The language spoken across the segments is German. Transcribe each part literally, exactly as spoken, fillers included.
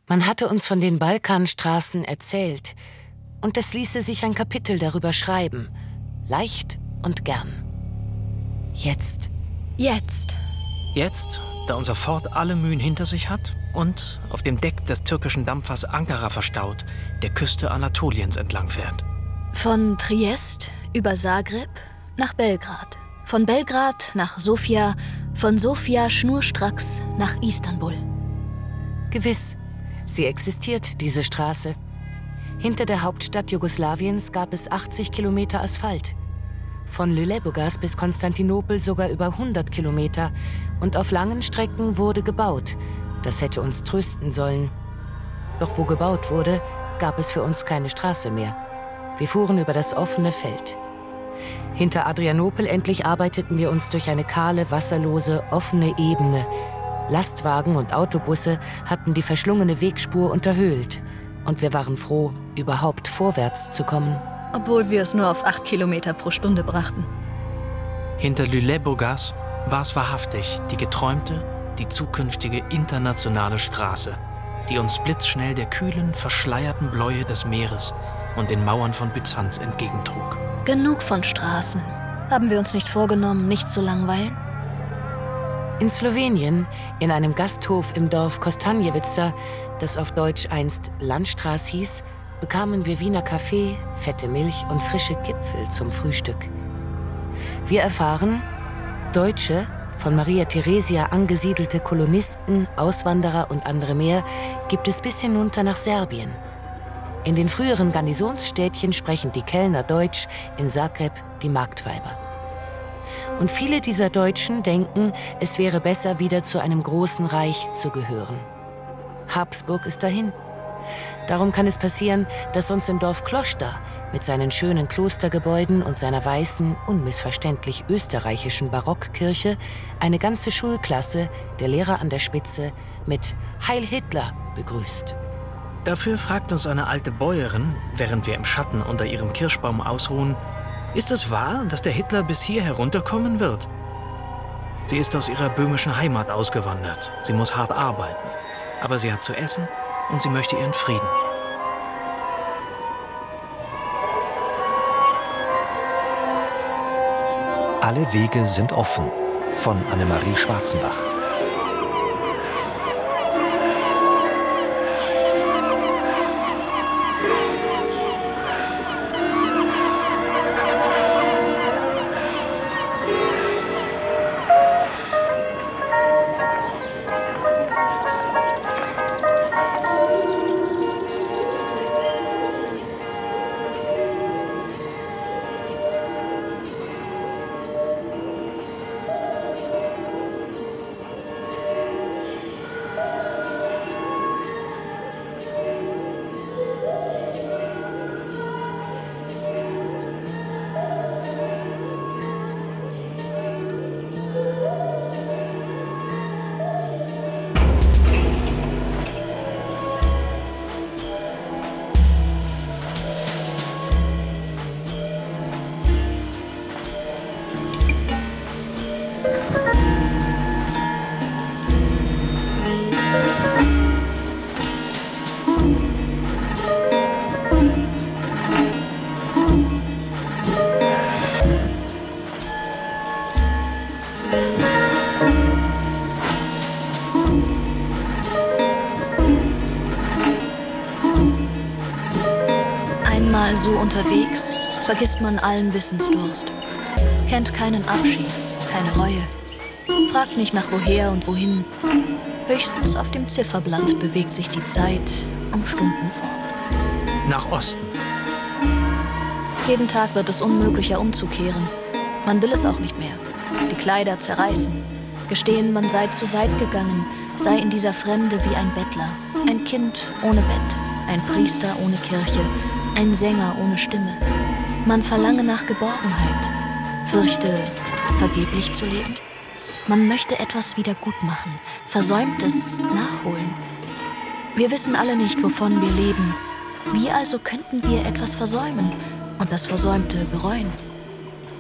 Man hatte uns von den Balkanstraßen erzählt und es ließe sich ein Kapitel darüber schreiben, leicht und gern. Jetzt. Jetzt. Jetzt, da unser Fort alle Mühen hinter sich hat und auf dem Deck des türkischen Dampfers Ankara verstaut, der Küste Anatoliens entlang fährt. Von Triest über Zagreb nach Belgrad. Von Belgrad nach Sofia, von Sofia schnurstracks nach Istanbul. Gewiss, sie existiert, diese Straße. Hinter der Hauptstadt Jugoslawiens gab es achtzig Kilometer Asphalt. Von Lüleburgaz bis Konstantinopel sogar über hundert Kilometer. Und auf langen Strecken wurde gebaut. Das hätte uns trösten sollen. Doch wo gebaut wurde, gab es für uns keine Straße mehr. Wir fuhren über das offene Feld. Hinter Adrianopel endlich arbeiteten wir uns durch eine kahle, wasserlose, offene Ebene. Lastwagen und Autobusse hatten die verschlungene Wegspur unterhöhlt. Und wir waren froh, überhaupt vorwärts zu kommen. Obwohl wir es nur auf acht Kilometer pro Stunde brachten. Hinter Lüleburgaz war es wahrhaftig die geträumte, die zukünftige internationale Straße, die uns blitzschnell der kühlen, verschleierten Bläue des Meeres und den Mauern von Byzanz entgegentrug. Genug von Straßen. Haben wir uns nicht vorgenommen, nicht zu langweilen? In Slowenien, in einem Gasthof im Dorf Kostanjevica, das auf Deutsch einst Landstraß hieß, bekamen wir Wiener Kaffee, fette Milch und frische Gipfel zum Frühstück. Wir erfahren, Deutsche, von Maria Theresia angesiedelte Kolonisten, Auswanderer und andere mehr, gibt es bis hinunter nach Serbien. In den früheren Garnisonsstädtchen sprechen die Kellner Deutsch, in Zagreb die Marktweiber. Und viele dieser Deutschen denken, es wäre besser, wieder zu einem großen Reich zu gehören. Habsburg ist dahin. Darum kann es passieren, dass uns im Dorf Kloster mit seinen schönen Klostergebäuden und seiner weißen, unmissverständlich österreichischen Barockkirche eine ganze Schulklasse, der Lehrer an der Spitze, mit Heil Hitler begrüßt. Dafür fragt uns eine alte Bäuerin, während wir im Schatten unter ihrem Kirschbaum ausruhen, ist es wahr, dass der Hitler bis hier herunterkommen wird? Sie ist aus ihrer böhmischen Heimat ausgewandert. Sie muss hart arbeiten. Aber sie hat zu essen und sie möchte ihren Frieden. Alle Wege sind offen von Annemarie Schwarzenbach. Einmal so unterwegs, vergisst man allen Wissensdurst. Kennt keinen Abschied, keine Reue. Fragt nicht nach woher und wohin. Höchstens auf dem Zifferblatt bewegt sich die Zeit um Stunden fort. Nach Osten. Jeden Tag wird es unmöglicher umzukehren. Man will es auch nicht mehr. Die Kleider zerreißen. Gestehen, man sei zu weit gegangen, sei in dieser Fremde wie ein Bettler. Ein Kind ohne Bett, ein Priester ohne Kirche, ein Sänger ohne Stimme. Man verlange nach Geborgenheit, fürchte, vergeblich zu leben. Man möchte etwas wieder gut machen, Versäumtes nachholen. Wir wissen alle nicht, wovon wir leben. Wie also könnten wir etwas versäumen und das Versäumte bereuen?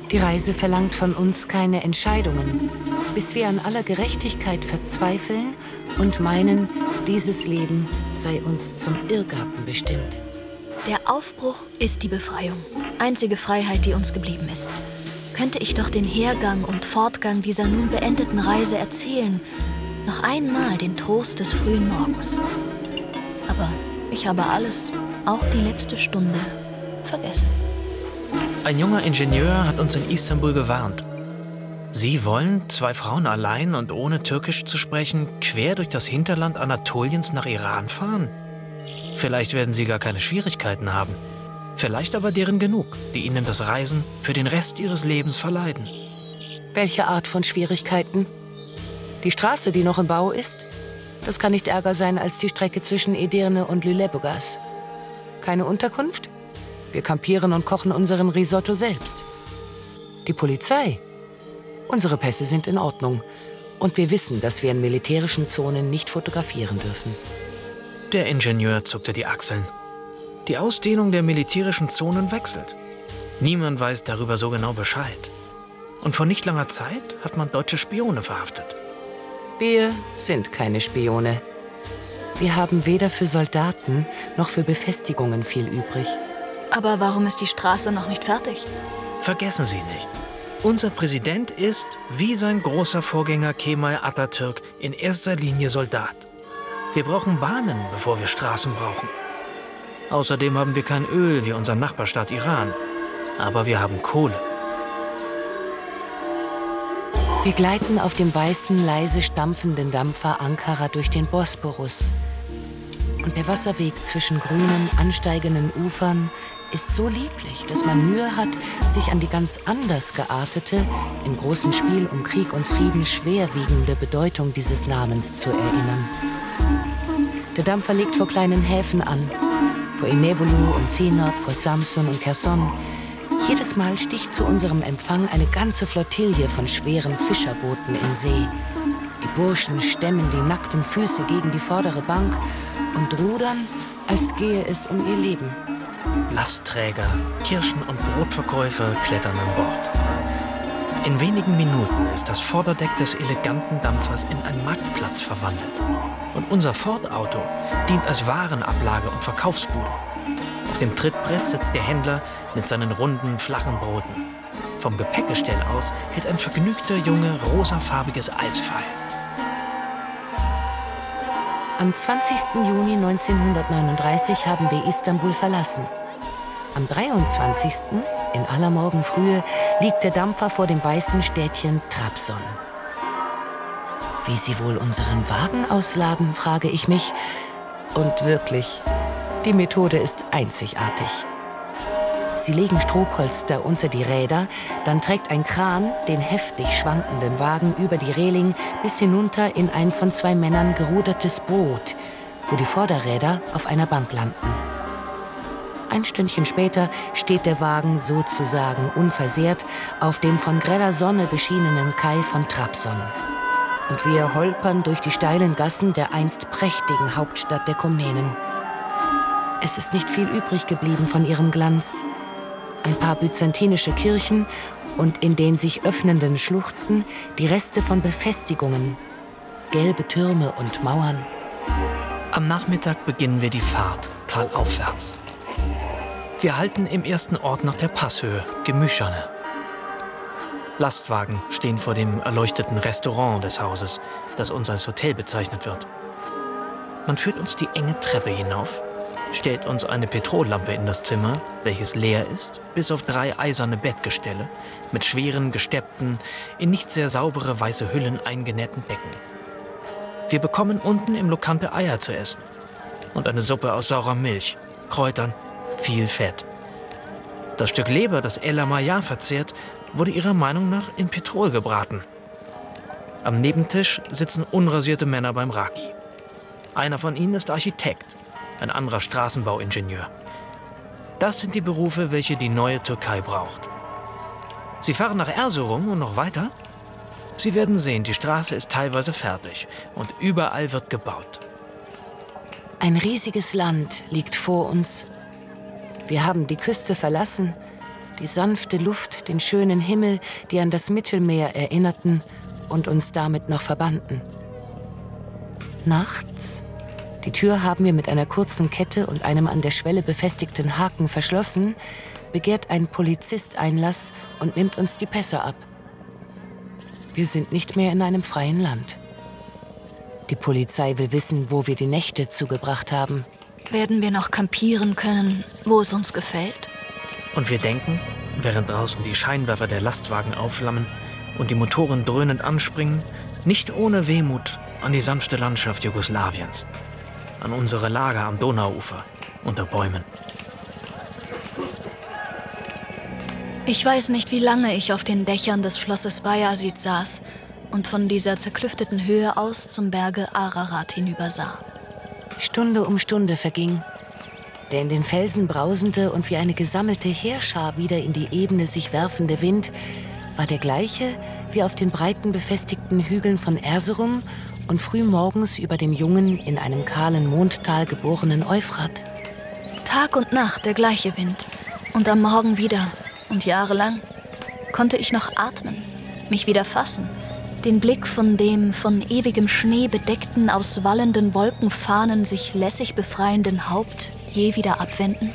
Die Reise verlangt von uns keine Entscheidungen, bis wir an aller Gerechtigkeit verzweifeln und meinen, dieses Leben sei uns zum Irrgarten bestimmt. Der Aufbruch ist die Befreiung. Einzige Freiheit, die uns geblieben ist. Könnte ich doch den Hergang und Fortgang dieser nun beendeten Reise erzählen. Noch einmal den Trost des frühen Morgens. Aber ich habe alles, auch die letzte Stunde, vergessen. Ein junger Ingenieur hat uns in Istanbul gewarnt. Sie wollen, zwei Frauen allein und ohne Türkisch zu sprechen, quer durch das Hinterland Anatoliens nach Iran fahren? Vielleicht werden sie gar keine Schwierigkeiten haben. Vielleicht aber deren genug, die ihnen das Reisen für den Rest ihres Lebens verleiden. Welche Art von Schwierigkeiten? Die Straße, die noch im Bau ist? Das kann nicht ärger sein als die Strecke zwischen Edirne und Lüleburgaz. Keine Unterkunft? Wir kampieren und kochen unseren Risotto selbst. Die Polizei? Unsere Pässe sind in Ordnung. Und wir wissen, dass wir in militärischen Zonen nicht fotografieren dürfen. Der Ingenieur zuckte die Achseln. Die Ausdehnung der militärischen Zonen wechselt. Niemand weiß darüber so genau Bescheid. Und vor nicht langer Zeit hat man deutsche Spione verhaftet. Wir sind keine Spione. Wir haben weder für Soldaten noch für Befestigungen viel übrig. Aber warum ist die Straße noch nicht fertig? Vergessen Sie nicht. Unser Präsident ist, wie sein großer Vorgänger Kemal Atatürk, in erster Linie Soldat. Wir brauchen Bahnen, bevor wir Straßen brauchen. Außerdem haben wir kein Öl wie unser Nachbarstaat Iran. Aber wir haben Kohle. Wir gleiten auf dem weißen, leise stampfenden Dampfer Ankara durch den Bosporus. Und der Wasserweg zwischen grünen, ansteigenden Ufern ist so lieblich, dass man Mühe hat, sich an die ganz anders geartete, im großen Spiel um Krieg und Frieden schwerwiegende Bedeutung dieses Namens zu erinnern. Der Dampfer legt vor kleinen Häfen an, vor Inebolu und Sinop, vor Samsun und Kherson. Jedes Mal sticht zu unserem Empfang eine ganze Flottille von schweren Fischerbooten in See. Die Burschen stemmen die nackten Füße gegen die vordere Bank und rudern, als gehe es um ihr Leben. Lastträger, Kirschen- und Brotverkäufer klettern an Bord. In wenigen Minuten ist das Vorderdeck des eleganten Dampfers in einen Marktplatz verwandelt. Und unser Ford-Auto dient als Warenablage und Verkaufsbude. Auf dem Trittbrett sitzt der Händler mit seinen runden, flachen Broten. Vom Gepäckgestell aus hält ein vergnügter Junge rosafarbiges Eis feil. Am zwanzigsten Juni neunzehnhundertneununddreißig haben wir Istanbul verlassen. Am dreiundzwanzigsten in aller Morgenfrühe liegt der Dampfer vor dem weißen Städtchen Trabzon. Wie sie wohl unseren Wagen ausladen, frage ich mich. Und wirklich, die Methode ist einzigartig. Sie legen Strohpolster unter die Räder, dann trägt ein Kran den heftig schwankenden Wagen über die Reling bis hinunter in ein von zwei Männern gerudertes Boot, wo die Vorderräder auf einer Bank landen. Ein Stündchen später steht der Wagen sozusagen unversehrt auf dem von greller Sonne beschienenen Kai von Trabzon. Und wir holpern durch die steilen Gassen der einst prächtigen Hauptstadt der Komnenen. Es ist nicht viel übrig geblieben von ihrem Glanz. Ein paar byzantinische Kirchen und in den sich öffnenden Schluchten die Reste von Befestigungen, gelbe Türme und Mauern. Am Nachmittag beginnen wir die Fahrt talaufwärts. Wir halten im ersten Ort nach der Passhöhe, Gemüschane. Lastwagen stehen vor dem erleuchteten Restaurant des Hauses, das uns als Hotel bezeichnet wird. Man führt uns die enge Treppe hinauf, stellt uns eine Petrollampe in das Zimmer, welches leer ist, bis auf drei eiserne Bettgestelle mit schweren, gesteppten, in nicht sehr saubere weiße Hüllen eingenähten Decken. Wir bekommen unten im Lokante Eier zu essen und eine Suppe aus saurer Milch, Kräutern, viel Fett. Das Stück Leber, das Ella Maya verzehrt, wurde ihrer Meinung nach in Petrol gebraten. Am Nebentisch sitzen unrasierte Männer beim Raki. Einer von ihnen ist Architekt, ein anderer Straßenbauingenieur. Das sind die Berufe, welche die neue Türkei braucht. Sie fahren nach Erzurum und noch weiter? Sie werden sehen, die Straße ist teilweise fertig und überall wird gebaut. Ein riesiges Land liegt vor uns. Wir haben die Küste verlassen die sanfte Luft, den schönen Himmel, die an das Mittelmeer erinnerten und uns damit noch verbanden. Nachts, die Tür haben wir mit einer kurzen Kette und einem an der Schwelle befestigten Haken verschlossen, begehrt ein Polizist Einlass und nimmt uns die Pässe ab. Wir sind nicht mehr in einem freien Land. Die Polizei will wissen, wo wir die Nächte zugebracht haben. Werden wir noch campieren können, wo es uns gefällt? Und wir denken, während draußen die Scheinwerfer der Lastwagen aufflammen und die Motoren dröhnend anspringen, nicht ohne Wehmut an die sanfte Landschaft Jugoslawiens, an unsere Lager am Donauufer unter Bäumen. Ich weiß nicht, wie lange ich auf den Dächern des Schlosses Bayazid saß und von dieser zerklüfteten Höhe aus zum Berge Ararat hinübersah. Stunde um Stunde verging, der in den Felsen brausende und wie eine gesammelte Heerschar wieder in die Ebene sich werfende Wind war der gleiche wie auf den breiten befestigten Hügeln von Erzurum und frühmorgens über dem jungen, in einem kahlen Mondtal geborenen Euphrat. Tag und Nacht der gleiche Wind und am Morgen wieder. Und jahrelang konnte ich noch atmen, mich wieder fassen, den Blick von dem von ewigem Schnee bedeckten, aus wallenden Wolkenfahnen sich lässig befreienden Haupt je wieder abwenden?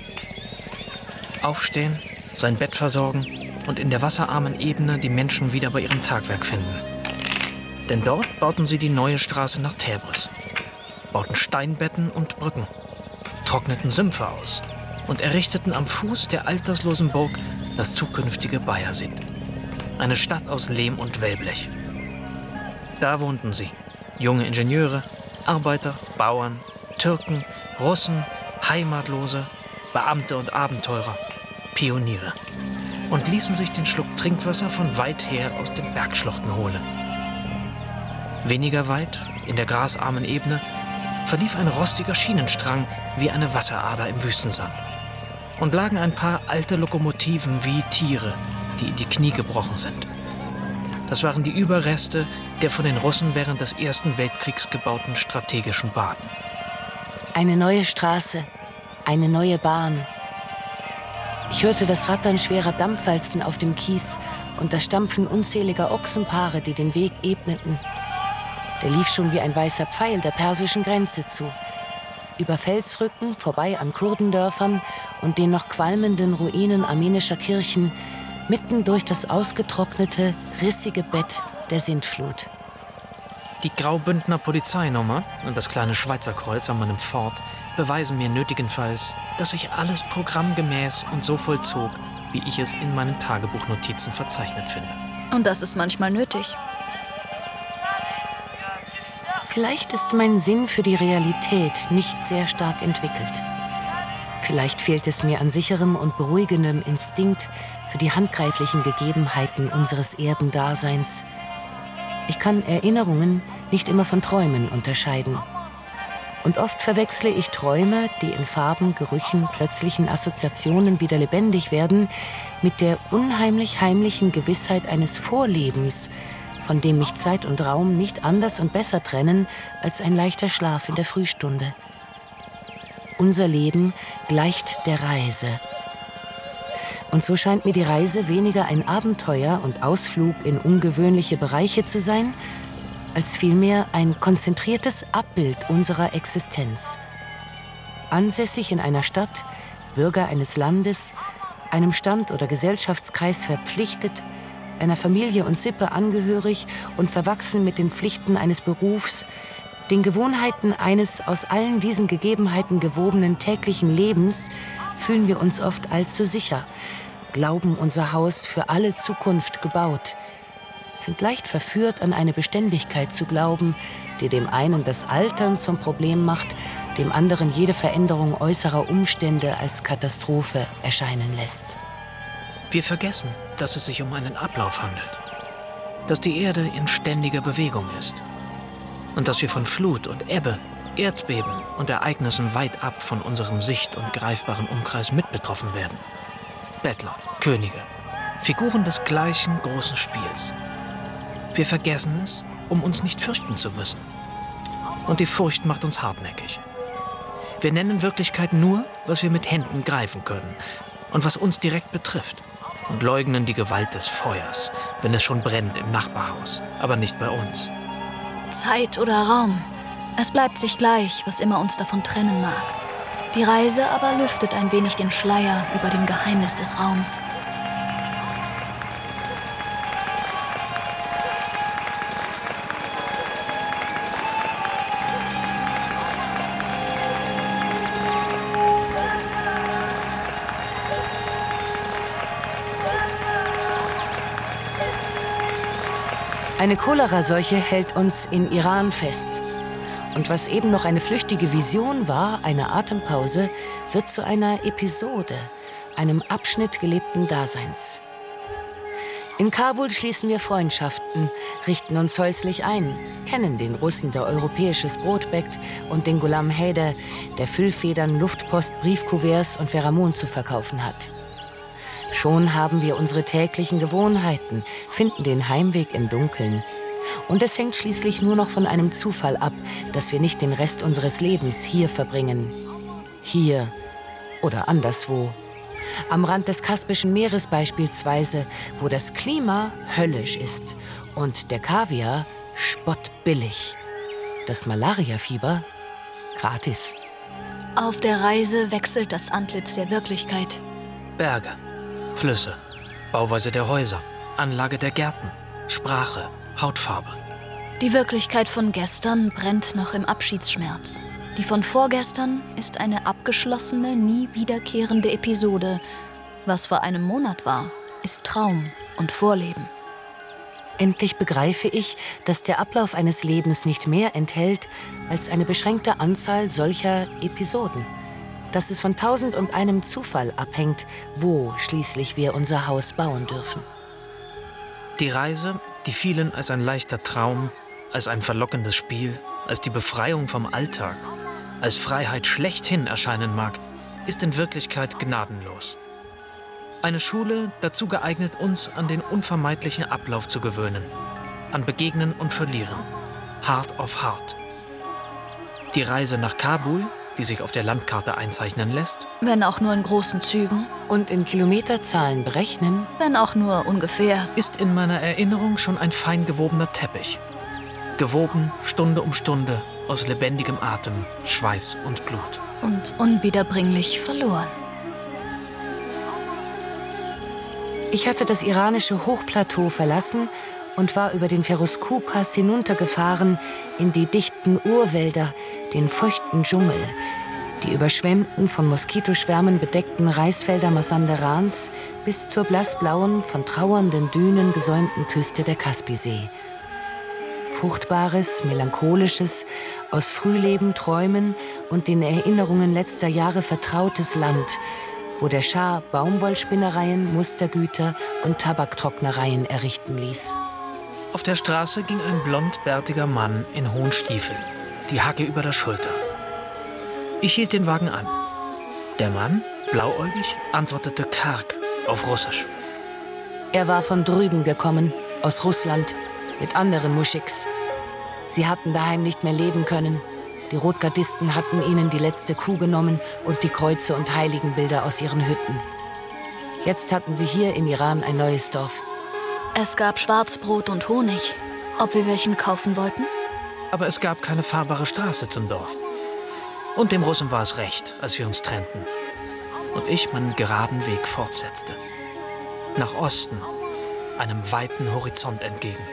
Aufstehen, sein Bett versorgen und in der wasserarmen Ebene die Menschen wieder bei ihrem Tagwerk finden. Denn dort bauten sie die neue Straße nach Tebris, bauten Steinbetten und Brücken, trockneten Sümpfe aus und errichteten am Fuß der alterslosen Burg das zukünftige Bayazid. Eine Stadt aus Lehm und Wellblech. Da wohnten sie, junge Ingenieure, Arbeiter, Bauern, Türken, Russen, Heimatlose, Beamte und Abenteurer, Pioniere. Und ließen sich den Schluck Trinkwasser von weit her aus den Bergschluchten holen. Weniger weit, in der grasarmen Ebene, verlief ein rostiger Schienenstrang wie eine Wasserader im Wüstensand. Und lagen ein paar alte Lokomotiven wie Tiere, die in die Knie gebrochen sind. Das waren die Überreste der von den Russen während des Ersten Weltkriegs gebauten strategischen Bahn. Eine neue Straße, eine neue Bahn. Ich hörte das Rattern schwerer Dampfwalzen auf dem Kies und das Stampfen unzähliger Ochsenpaare, die den Weg ebneten. Der lief schon wie ein weißer Pfeil der persischen Grenze zu. Über Felsrücken, vorbei an Kurdendörfern und den noch qualmenden Ruinen armenischer Kirchen, mitten durch das ausgetrocknete, rissige Bett der Sintflut. Die Graubündner Polizeinummer und das kleine Schweizer Kreuz an meinem Fort beweisen mir nötigenfalls, dass sich alles programmgemäß und so vollzog, wie ich es in meinen Tagebuchnotizen verzeichnet finde. Und das ist manchmal nötig. Vielleicht ist mein Sinn für die Realität nicht sehr stark entwickelt. Vielleicht fehlt es mir an sicherem und beruhigendem Instinkt für die handgreiflichen Gegebenheiten unseres Erdendaseins. Ich kann Erinnerungen nicht immer von Träumen unterscheiden. Und oft verwechsle ich Träume, die in Farben, Gerüchen, plötzlichen Assoziationen wieder lebendig werden, mit der unheimlich heimlichen Gewissheit eines Vorlebens, von dem mich Zeit und Raum nicht anders und besser trennen als ein leichter Schlaf in der Frühstunde. Unser Leben gleicht der Reise. Und so scheint mir die Reise weniger ein Abenteuer und Ausflug in ungewöhnliche Bereiche zu sein, als vielmehr ein konzentriertes Abbild unserer Existenz. Ansässig in einer Stadt, Bürger eines Landes, einem Stand oder Gesellschaftskreis verpflichtet, einer Familie und Sippe angehörig und verwachsen mit den Pflichten eines Berufs, den Gewohnheiten eines aus allen diesen Gegebenheiten gewobenen täglichen Lebens, fühlen wir uns oft allzu sicher, glauben unser Haus für alle Zukunft gebaut, sind leicht verführt, an eine Beständigkeit zu glauben, die dem einen das Altern zum Problem macht, dem anderen jede Veränderung äußerer Umstände als Katastrophe erscheinen lässt. Wir vergessen, dass es sich um einen Ablauf handelt, dass die Erde in ständiger Bewegung ist und dass wir von Flut und Ebbe, Erdbeben und Ereignissen weit ab von unserem sicht- und greifbaren Umkreis mit betroffen werden. Bettler, Könige, Figuren des gleichen großen Spiels. Wir vergessen es, um uns nicht fürchten zu müssen. Und die Furcht macht uns hartnäckig. Wir nennen Wirklichkeit nur, was wir mit Händen greifen können. und was uns direkt betrifft und leugnen die Gewalt des Feuers, wenn es schon brennt im Nachbarhaus, aber nicht bei uns. Zeit oder Raum. Es bleibt sich gleich, was immer uns davon trennen mag. Die Reise aber lüftet ein wenig den Schleier über dem Geheimnis des Raums. Eine Choleraseuche hält uns in Iran fest. Und was eben noch eine flüchtige Vision war, eine Atempause, wird zu einer Episode, einem Abschnitt gelebten Daseins. In Kabul schließen wir Freundschaften, richten uns häuslich ein, kennen den Russen, der europäisches Brot bäckt, und den Ghulam Haider, der Füllfedern, Luftpost, Briefkuverts und Pheromon zu verkaufen hat. Schon haben wir unsere täglichen Gewohnheiten, finden den Heimweg im Dunkeln. Und es hängt schließlich nur noch von einem Zufall ab, dass wir nicht den Rest unseres Lebens hier verbringen. Hier oder anderswo. Am Rand des Kaspischen Meeres beispielsweise, wo das Klima höllisch ist und der Kaviar spottbillig. Das Malariafieber gratis. Auf der Reise wechselt das Antlitz der Wirklichkeit. Berge, Flüsse, Bauweise der Häuser, Anlage der Gärten, Sprache, Hautfarbe. Die Wirklichkeit von gestern brennt noch im Abschiedsschmerz. Die von vorgestern ist eine abgeschlossene, nie wiederkehrende Episode. Was vor einem Monat war, ist Traum und Vorleben. Endlich begreife ich, dass der Ablauf eines Lebens nicht mehr enthält als eine beschränkte Anzahl solcher Episoden. Dass es von tausend und einem Zufall abhängt, wo schließlich wir unser Haus bauen dürfen. Die Reise, die vielen als ein leichter Traum, als ein verlockendes Spiel, als die Befreiung vom Alltag, als Freiheit schlechthin erscheinen mag, ist in Wirklichkeit gnadenlos. Eine Schule, dazu geeignet, uns an den unvermeidlichen Ablauf zu gewöhnen, an Begegnen und Verlieren, hart auf hart. Die Reise nach Kabul, die sich auf der Landkarte einzeichnen lässt, Wenn auch nur in großen Zügen, und in Kilometerzahlen berechnen, wenn auch nur ungefähr. ist in meiner Erinnerung schon ein fein gewobener Teppich. Gewoben Stunde um Stunde aus lebendigem Atem, Schweiß und Blut. Und unwiederbringlich verloren. Ich hatte das iranische Hochplateau verlassen und war über den Ferozkuh-Pass hinuntergefahren in die dichten Urwälder, den feuchten Dschungel, die überschwemmten, von Moskitoschwärmen bedeckten Reisfelder Masanderans bis zur blassblauen, von trauernden Dünen gesäumten Küste der Kaspisee. Fruchtbares, melancholisches, aus Frühleben, Träumen und den Erinnerungen letzter Jahre vertrautes Land, wo der Schah Baumwollspinnereien, Mustergüter und Tabaktrocknereien errichten ließ. Auf der Straße ging ein blondbärtiger Mann in hohen Stiefeln, die Hacke über der Schulter. Ich hielt den Wagen an. Der Mann, blauäugig, antwortete karg auf Russisch. Er war von drüben gekommen, aus Russland, mit anderen Muschiks. Sie hatten daheim nicht mehr leben können. Die Rotgardisten hatten ihnen die letzte Kuh genommen und die Kreuze und Heiligenbilder aus ihren Hütten. Jetzt hatten sie hier in Iran ein neues Dorf. Es gab Schwarzbrot und Honig. Ob wir welchen kaufen wollten? Aber es gab keine fahrbare Straße zum Dorf. Und dem Russen war es recht, als wir uns trennten. Und ich meinen geraden Weg fortsetzte. Nach Osten, einem weiten Horizont entgegen.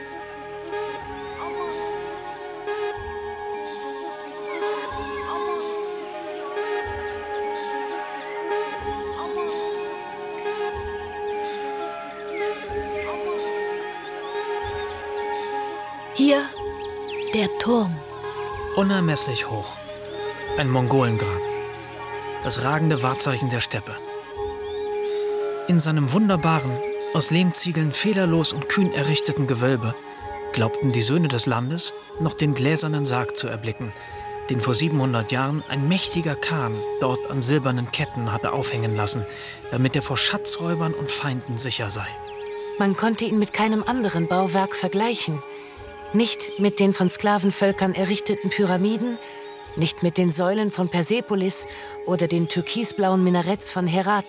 Hier der Turm. Unermesslich hoch. Ein Mongolengrab. Das ragende Wahrzeichen der Steppe. In seinem wunderbaren, aus Lehmziegeln fehlerlos und kühn errichteten Gewölbe glaubten die Söhne des Landes noch den gläsernen Sarg zu erblicken, den vor siebenhundert Jahren ein mächtiger Khan dort an silbernen Ketten hatte aufhängen lassen, damit er vor Schatzräubern und Feinden sicher sei. Man konnte ihn mit keinem anderen Bauwerk vergleichen. Nicht mit den von Sklavenvölkern errichteten Pyramiden, nicht mit den Säulen von Persepolis oder den türkisblauen Minaretts von Herat,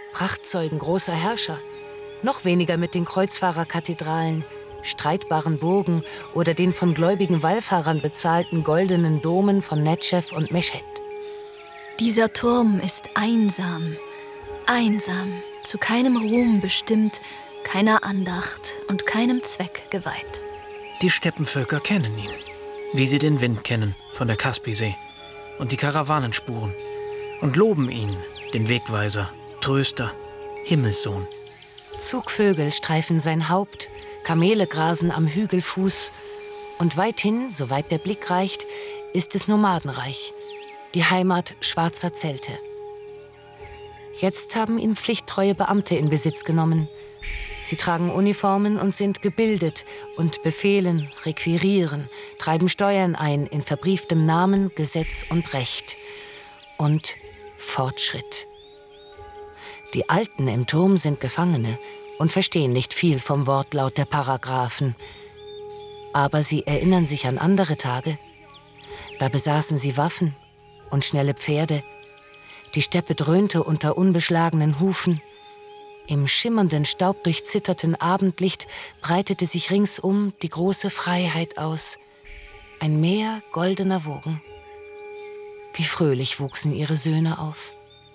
Prachtzeugen großer Herrscher. Noch weniger mit den Kreuzfahrerkathedralen, streitbaren Burgen oder den von gläubigen Wallfahrern bezahlten goldenen Domen von Netschew und Mesched. Dieser Turm ist einsam, einsam, zu keinem Ruhm bestimmt, keiner Andacht und keinem Zweck geweiht. Die Steppenvölker kennen ihn, wie sie den Wind kennen von der Kaspisee und die Karawanenspuren, und loben ihn, den Wegweiser, Tröster, Himmelssohn. Zugvögel streifen sein Haupt, Kamele grasen am Hügelfuß, und weithin, soweit der Blick reicht, ist es Nomadenreich, die Heimat schwarzer Zelte. Jetzt haben ihn pflichttreue Beamte in Besitz genommen. Sie tragen Uniformen und sind gebildet und befehlen, requirieren, treiben Steuern ein in verbrieftem Namen, Gesetz und Recht. Und Fortschritt. Die Alten im Turm sind Gefangene und verstehen nicht viel vom Wortlaut der Paragraphen. Aber sie erinnern sich an andere Tage. Da besaßen sie Waffen und schnelle Pferde. Die Steppe dröhnte unter unbeschlagenen Hufen. Im schimmernden, staubdurchzitterten Abendlicht breitete sich ringsum die große Freiheit aus. Ein Meer goldener Wogen. Wie fröhlich wuchsen ihre Söhne auf.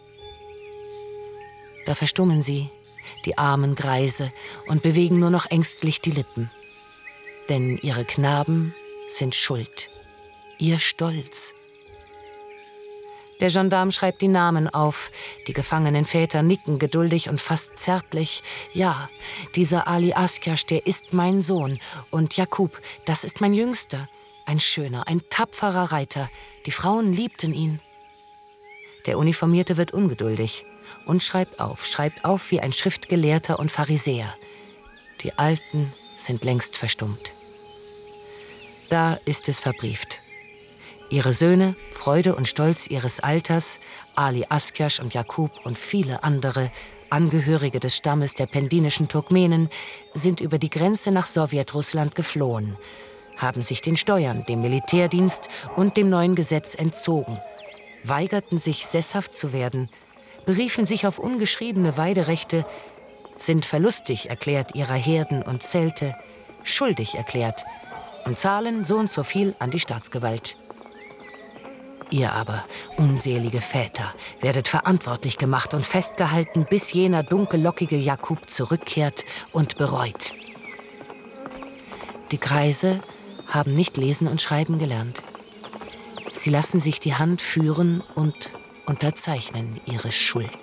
Da verstummen sie, die armen Greise, und bewegen nur noch ängstlich die Lippen. Denn ihre Knaben sind schuld, ihr Stolz. Der Gendarm schreibt die Namen auf. Die gefangenen Väter nicken geduldig und fast zärtlich. Ja, dieser Ali Askjasch, der ist mein Sohn. Und Jakub, das ist mein Jüngster. Ein schöner, ein tapferer Reiter. Die Frauen liebten ihn. Der Uniformierte wird ungeduldig und schreibt auf, schreibt auf wie ein Schriftgelehrter und Pharisäer. Die Alten sind längst verstummt. Da ist es verbrieft. Ihre Söhne, Freude und Stolz ihres Alters, Ali Askjasch und Jakub und viele andere, Angehörige des Stammes der pendinischen Turkmenen, sind über die Grenze nach Sowjetrussland geflohen, haben sich den Steuern, dem Militärdienst und dem neuen Gesetz entzogen, weigerten sich, sesshaft zu werden, beriefen sich auf ungeschriebene Weiderechte, sind verlustig erklärt ihrer Herden und Zelte, schuldig erklärt und zahlen so und so viel an die Staatsgewalt. Ihr aber, unselige Väter, werdet verantwortlich gemacht und festgehalten, bis jener dunkellockige Jakub zurückkehrt und bereut. Die Greise haben nicht lesen und schreiben gelernt. Sie lassen sich die Hand führen und unterzeichnen ihre Schuld.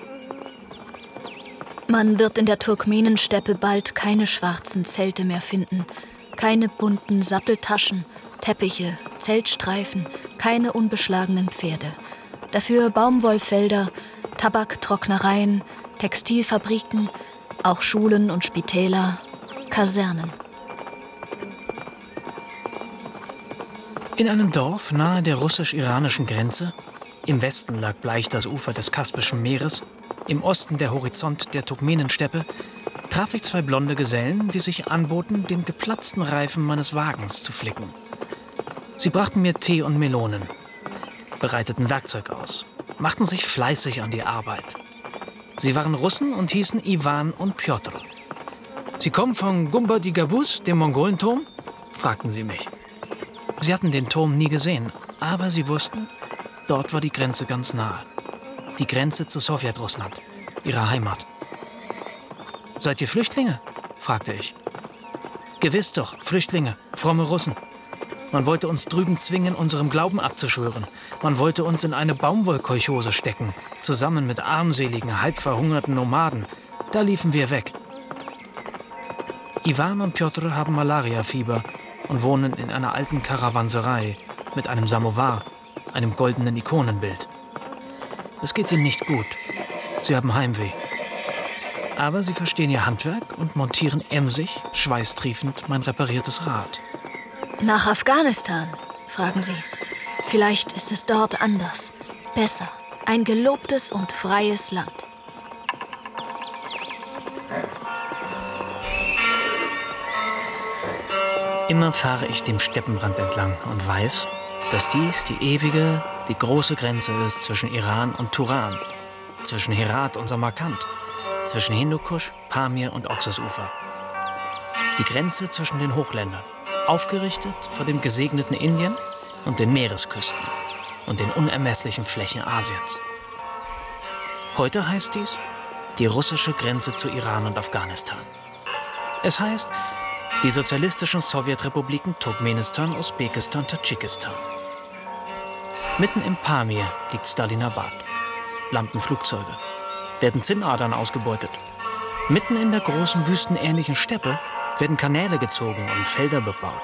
Man wird in der Turkmenensteppe bald keine schwarzen Zelte mehr finden, keine bunten Satteltaschen, Teppiche, Zeltstreifen, keine unbeschlagenen Pferde. Dafür Baumwollfelder, Tabaktrocknereien, Textilfabriken, auch Schulen und Spitäler, Kasernen. In einem Dorf nahe der russisch-iranischen Grenze, im Westen lag bleich das Ufer des Kaspischen Meeres, im Osten der Horizont der Turkmenensteppe, traf ich zwei blonde Gesellen, die sich anboten, den geplatzten Reifen meines Wagens zu flicken. Sie brachten mir Tee und Melonen, bereiteten Werkzeug aus, machten sich fleißig an die Arbeit. Sie waren Russen und hießen Iwan und Pjotr. »Sie kommen von Gumba-di-Gabus, dem Mongolenturm?« fragten sie mich. Sie hatten den Turm nie gesehen, aber sie wussten, dort war die Grenze ganz nahe. Die Grenze zu Sowjetrussland, ihrer Heimat. »Seid ihr Flüchtlinge?« fragte ich. »Gewiss doch, Flüchtlinge, fromme Russen. Man wollte uns drüben zwingen, unserem Glauben abzuschwören. Man wollte uns in eine Baumwollkolchose stecken, zusammen mit armseligen, halb verhungerten Nomaden. Da liefen wir weg. Iwan und Pjotr haben Malariafieber und wohnen in einer alten Karawanserei mit einem Samowar, einem goldenen Ikonenbild. Es geht ihnen nicht gut. Sie haben Heimweh. Aber sie verstehen ihr Handwerk und montieren emsig, schweißtriefend mein repariertes Rad. Nach Afghanistan, fragen sie. Vielleicht ist es dort anders, besser, ein gelobtes und freies Land. Immer fahre ich dem Steppenrand entlang und weiß, dass dies die ewige, die große Grenze ist zwischen Iran und Turan, zwischen Herat und Samarkand, zwischen Hindukusch, Pamir und Oxusufer. Die Grenze zwischen den Hochländern, aufgerichtet vor dem gesegneten Indien und den Meeresküsten und den unermesslichen Flächen Asiens. Heute heißt dies die russische Grenze zu Iran und Afghanistan. Es heißt die sozialistischen Sowjetrepubliken Turkmenistan, Usbekistan, Tadschikistan. Mitten im Pamir liegt Stalinabad. Landen Flugzeuge, werden Zinnadern ausgebeutet. Mitten in der großen wüstenähnlichen Steppe werden Kanäle gezogen und Felder bebaut.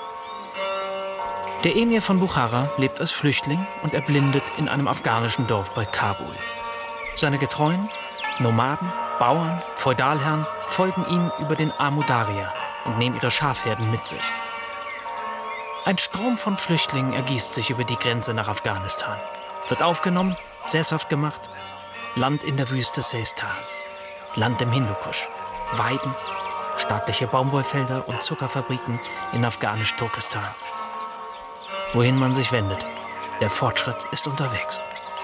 Der Emir von Buchara lebt als Flüchtling und erblindet in einem afghanischen Dorf bei Kabul. Seine Getreuen, Nomaden, Bauern, Feudalherren folgen ihm über den Amudarya und nehmen ihre Schafherden mit sich. Ein Strom von Flüchtlingen ergießt sich über die Grenze nach Afghanistan, wird aufgenommen, sesshaft gemacht. Land in der Wüste Seistans, Land im Hindukusch, Weiden, staatliche Baumwollfelder und Zuckerfabriken in Afghanisch-Turkestan. Wohin man sich wendet, der Fortschritt ist unterwegs.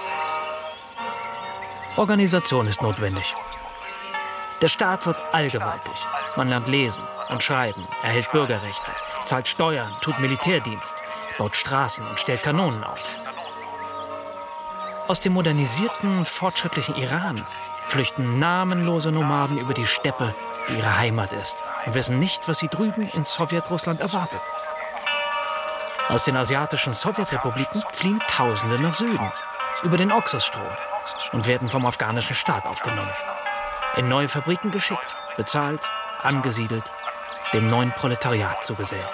Organisation ist notwendig. Der Staat wird allgewaltig. Man lernt lesen und schreiben, erhält Bürgerrechte, zahlt Steuern, tut Militärdienst, baut Straßen und stellt Kanonen auf. Aus dem modernisierten, fortschrittlichen Iran flüchten namenlose Nomaden über die Steppe, die ihre Heimat ist, und wissen nicht, was sie drüben in Sowjetrussland erwartet. Aus den asiatischen Sowjetrepubliken fliehen Tausende nach Süden, über den Oxusstrom, und werden vom afghanischen Staat aufgenommen. In neue Fabriken geschickt, bezahlt, angesiedelt, dem neuen Proletariat zugesellt.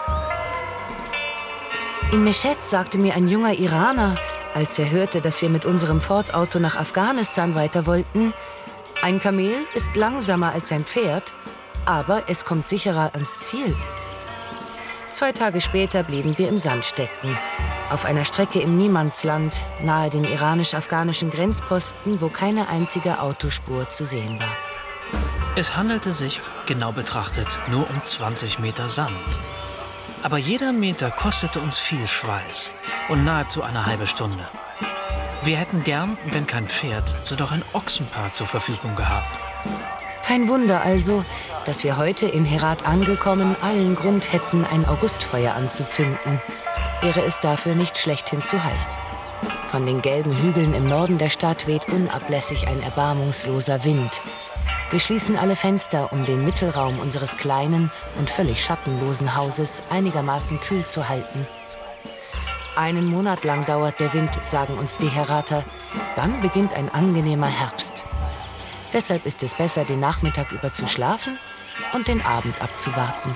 In Mesched sagte mir ein junger Iraner, als er hörte, dass wir mit unserem Ford-Auto nach Afghanistan weiter wollten: Ein Kamel ist langsamer als ein Pferd, aber es kommt sicherer ans Ziel. Zwei Tage später blieben wir im Sand stecken, auf einer Strecke im Niemandsland, nahe den iranisch-afghanischen Grenzposten, wo keine einzige Autospur zu sehen war. Es handelte sich, genau betrachtet, nur um zwanzig Meter Sand. Aber jeder Meter kostete uns viel Schweiß und nahezu eine halbe Stunde. Wir hätten gern, wenn kein Pferd, so doch ein Ochsenpaar zur Verfügung gehabt. Kein Wunder also, dass wir heute in Herat angekommen allen Grund hätten, ein Augustfeuer anzuzünden. Wäre es dafür nicht schlechthin zu heiß. Von den gelben Hügeln im Norden der Stadt weht unablässig ein erbarmungsloser Wind. Wir schließen alle Fenster, um den Mittelraum unseres kleinen und völlig schattenlosen Hauses einigermaßen kühl zu halten. Einen Monat lang dauert der Wind, sagen uns die Herater. Dann beginnt ein angenehmer Herbst. Deshalb ist es besser, den Nachmittag über zu schlafen und den Abend abzuwarten.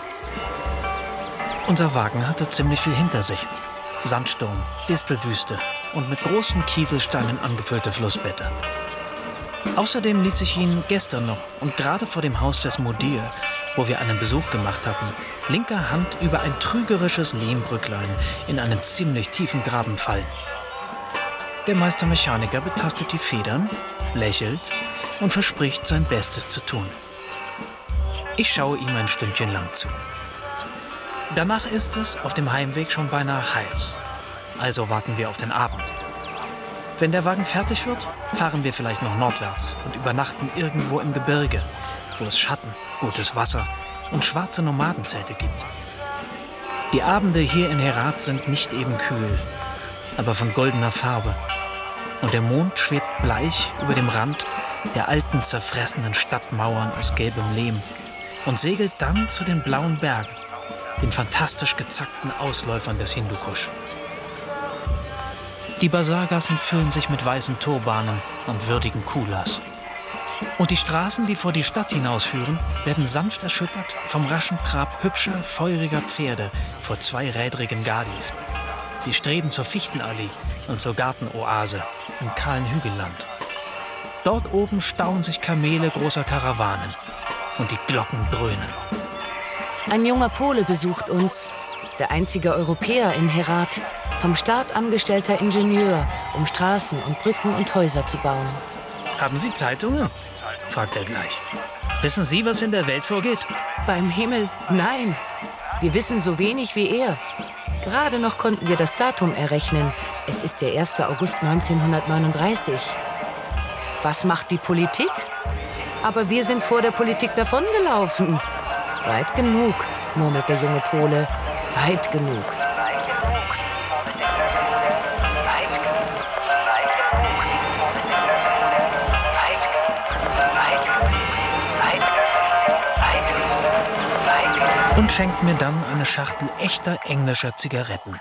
Unser Wagen hatte ziemlich viel hinter sich. Sandsturm, Distelwüste und mit großen Kieselsteinen angefüllte Flussbette. Außerdem ließ ich ihn gestern noch und gerade vor dem Haus des Mudir, wo wir einen Besuch gemacht hatten, linker Hand über ein trügerisches Lehmbrücklein in einem ziemlich tiefen Graben fallen. Der Meistermechaniker betastet die Federn, lächelt und verspricht, sein Bestes zu tun. Ich schaue ihm ein Stündchen lang zu. Danach ist es auf dem Heimweg schon beinahe heiß. Also warten wir auf den Abend. Wenn der Wagen fertig wird, fahren wir vielleicht noch nordwärts und übernachten irgendwo im Gebirge, wo es Schatten, gutes Wasser und schwarze Nomadenzelte gibt. Die Abende hier in Herat sind nicht eben kühl, aber von goldener Farbe. Und der Mond schwebt bleich über dem Rand der alten, zerfressenen Stadtmauern aus gelbem Lehm und segelt dann zu den blauen Bergen, den fantastisch gezackten Ausläufern des Hindukusch. Die Basargassen füllen sich mit weißen Turbanen und würdigen Kulas. Und die Straßen, die vor die Stadt hinausführen, werden sanft erschüttert vom raschen Trab hübscher, feuriger Pferde vor zweirädrigen Gadis. Sie streben zur Fichtenallee und zur Gartenoase im kahlen Hügelland. Dort oben stauen sich Kamele großer Karawanen und die Glocken dröhnen. Ein junger Pole besucht uns, der einzige Europäer in Herat, vom Staat angestellter Ingenieur, um Straßen und Brücken und Häuser zu bauen. Haben Sie Zeitungen? Fragt er gleich. Wissen Sie, was in der Welt vorgeht? Beim Himmel, nein. Wir wissen so wenig wie er. Gerade noch konnten wir das Datum errechnen. Es ist der erste August neunzehnhundertneununddreißig. Was macht die Politik? Aber wir sind vor der Politik davongelaufen. Weit genug, murmelt der junge Pole. Weit genug. Und schenkt mir dann eine Schachtel echter englischer Zigaretten.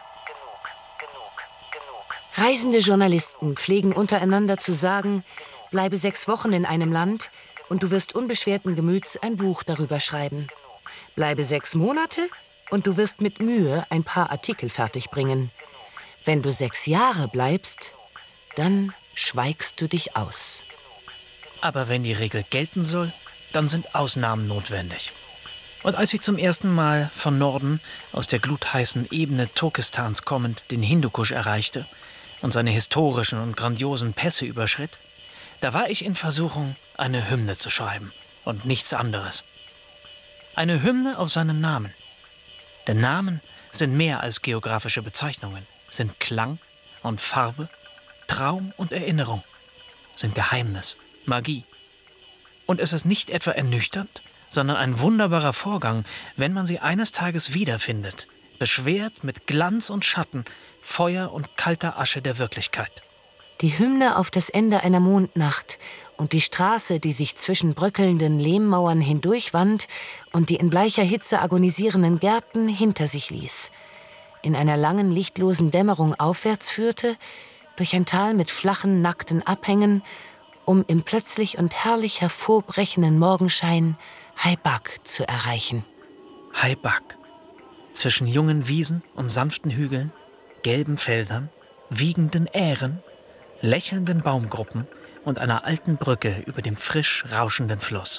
Reisende Journalisten pflegen untereinander zu sagen, bleibe sechs Wochen in einem Land und du wirst unbeschwerten Gemüts ein Buch darüber schreiben. Bleibe sechs Monate und du wirst mit Mühe ein paar Artikel fertigbringen. Wenn du sechs Jahre bleibst, dann schweigst du dich aus. Aber wenn die Regel gelten soll, dann sind Ausnahmen notwendig. Und als ich zum ersten Mal von Norden, aus der glutheißen Ebene Turkestans kommend, den Hindukusch erreichte und seine historischen und grandiosen Pässe überschritt, da war ich in Versuchung, eine Hymne zu schreiben und nichts anderes. Eine Hymne auf seinen Namen. Denn Namen sind mehr als geografische Bezeichnungen, sind Klang und Farbe, Traum und Erinnerung, sind Geheimnis, Magie. Und es ist nicht etwa ernüchternd, sondern ein wunderbarer Vorgang, wenn man sie eines Tages wiederfindet, beschwert mit Glanz und Schatten, Feuer und kalter Asche der Wirklichkeit. Die Hymne auf das Ende einer Mondnacht und die Straße, die sich zwischen bröckelnden Lehmmauern hindurchwand und die in bleicher Hitze agonisierenden Gärten hinter sich ließ. In einer langen, lichtlosen Dämmerung aufwärts führte, durch ein Tal mit flachen, nackten Abhängen, um im plötzlich und herrlich hervorbrechenden Morgenschein Haibak zu erreichen. Haibak. Zwischen jungen Wiesen und sanften Hügeln, gelben Feldern, wiegenden Ähren, lächelnden Baumgruppen und einer alten Brücke über dem frisch rauschenden Fluss.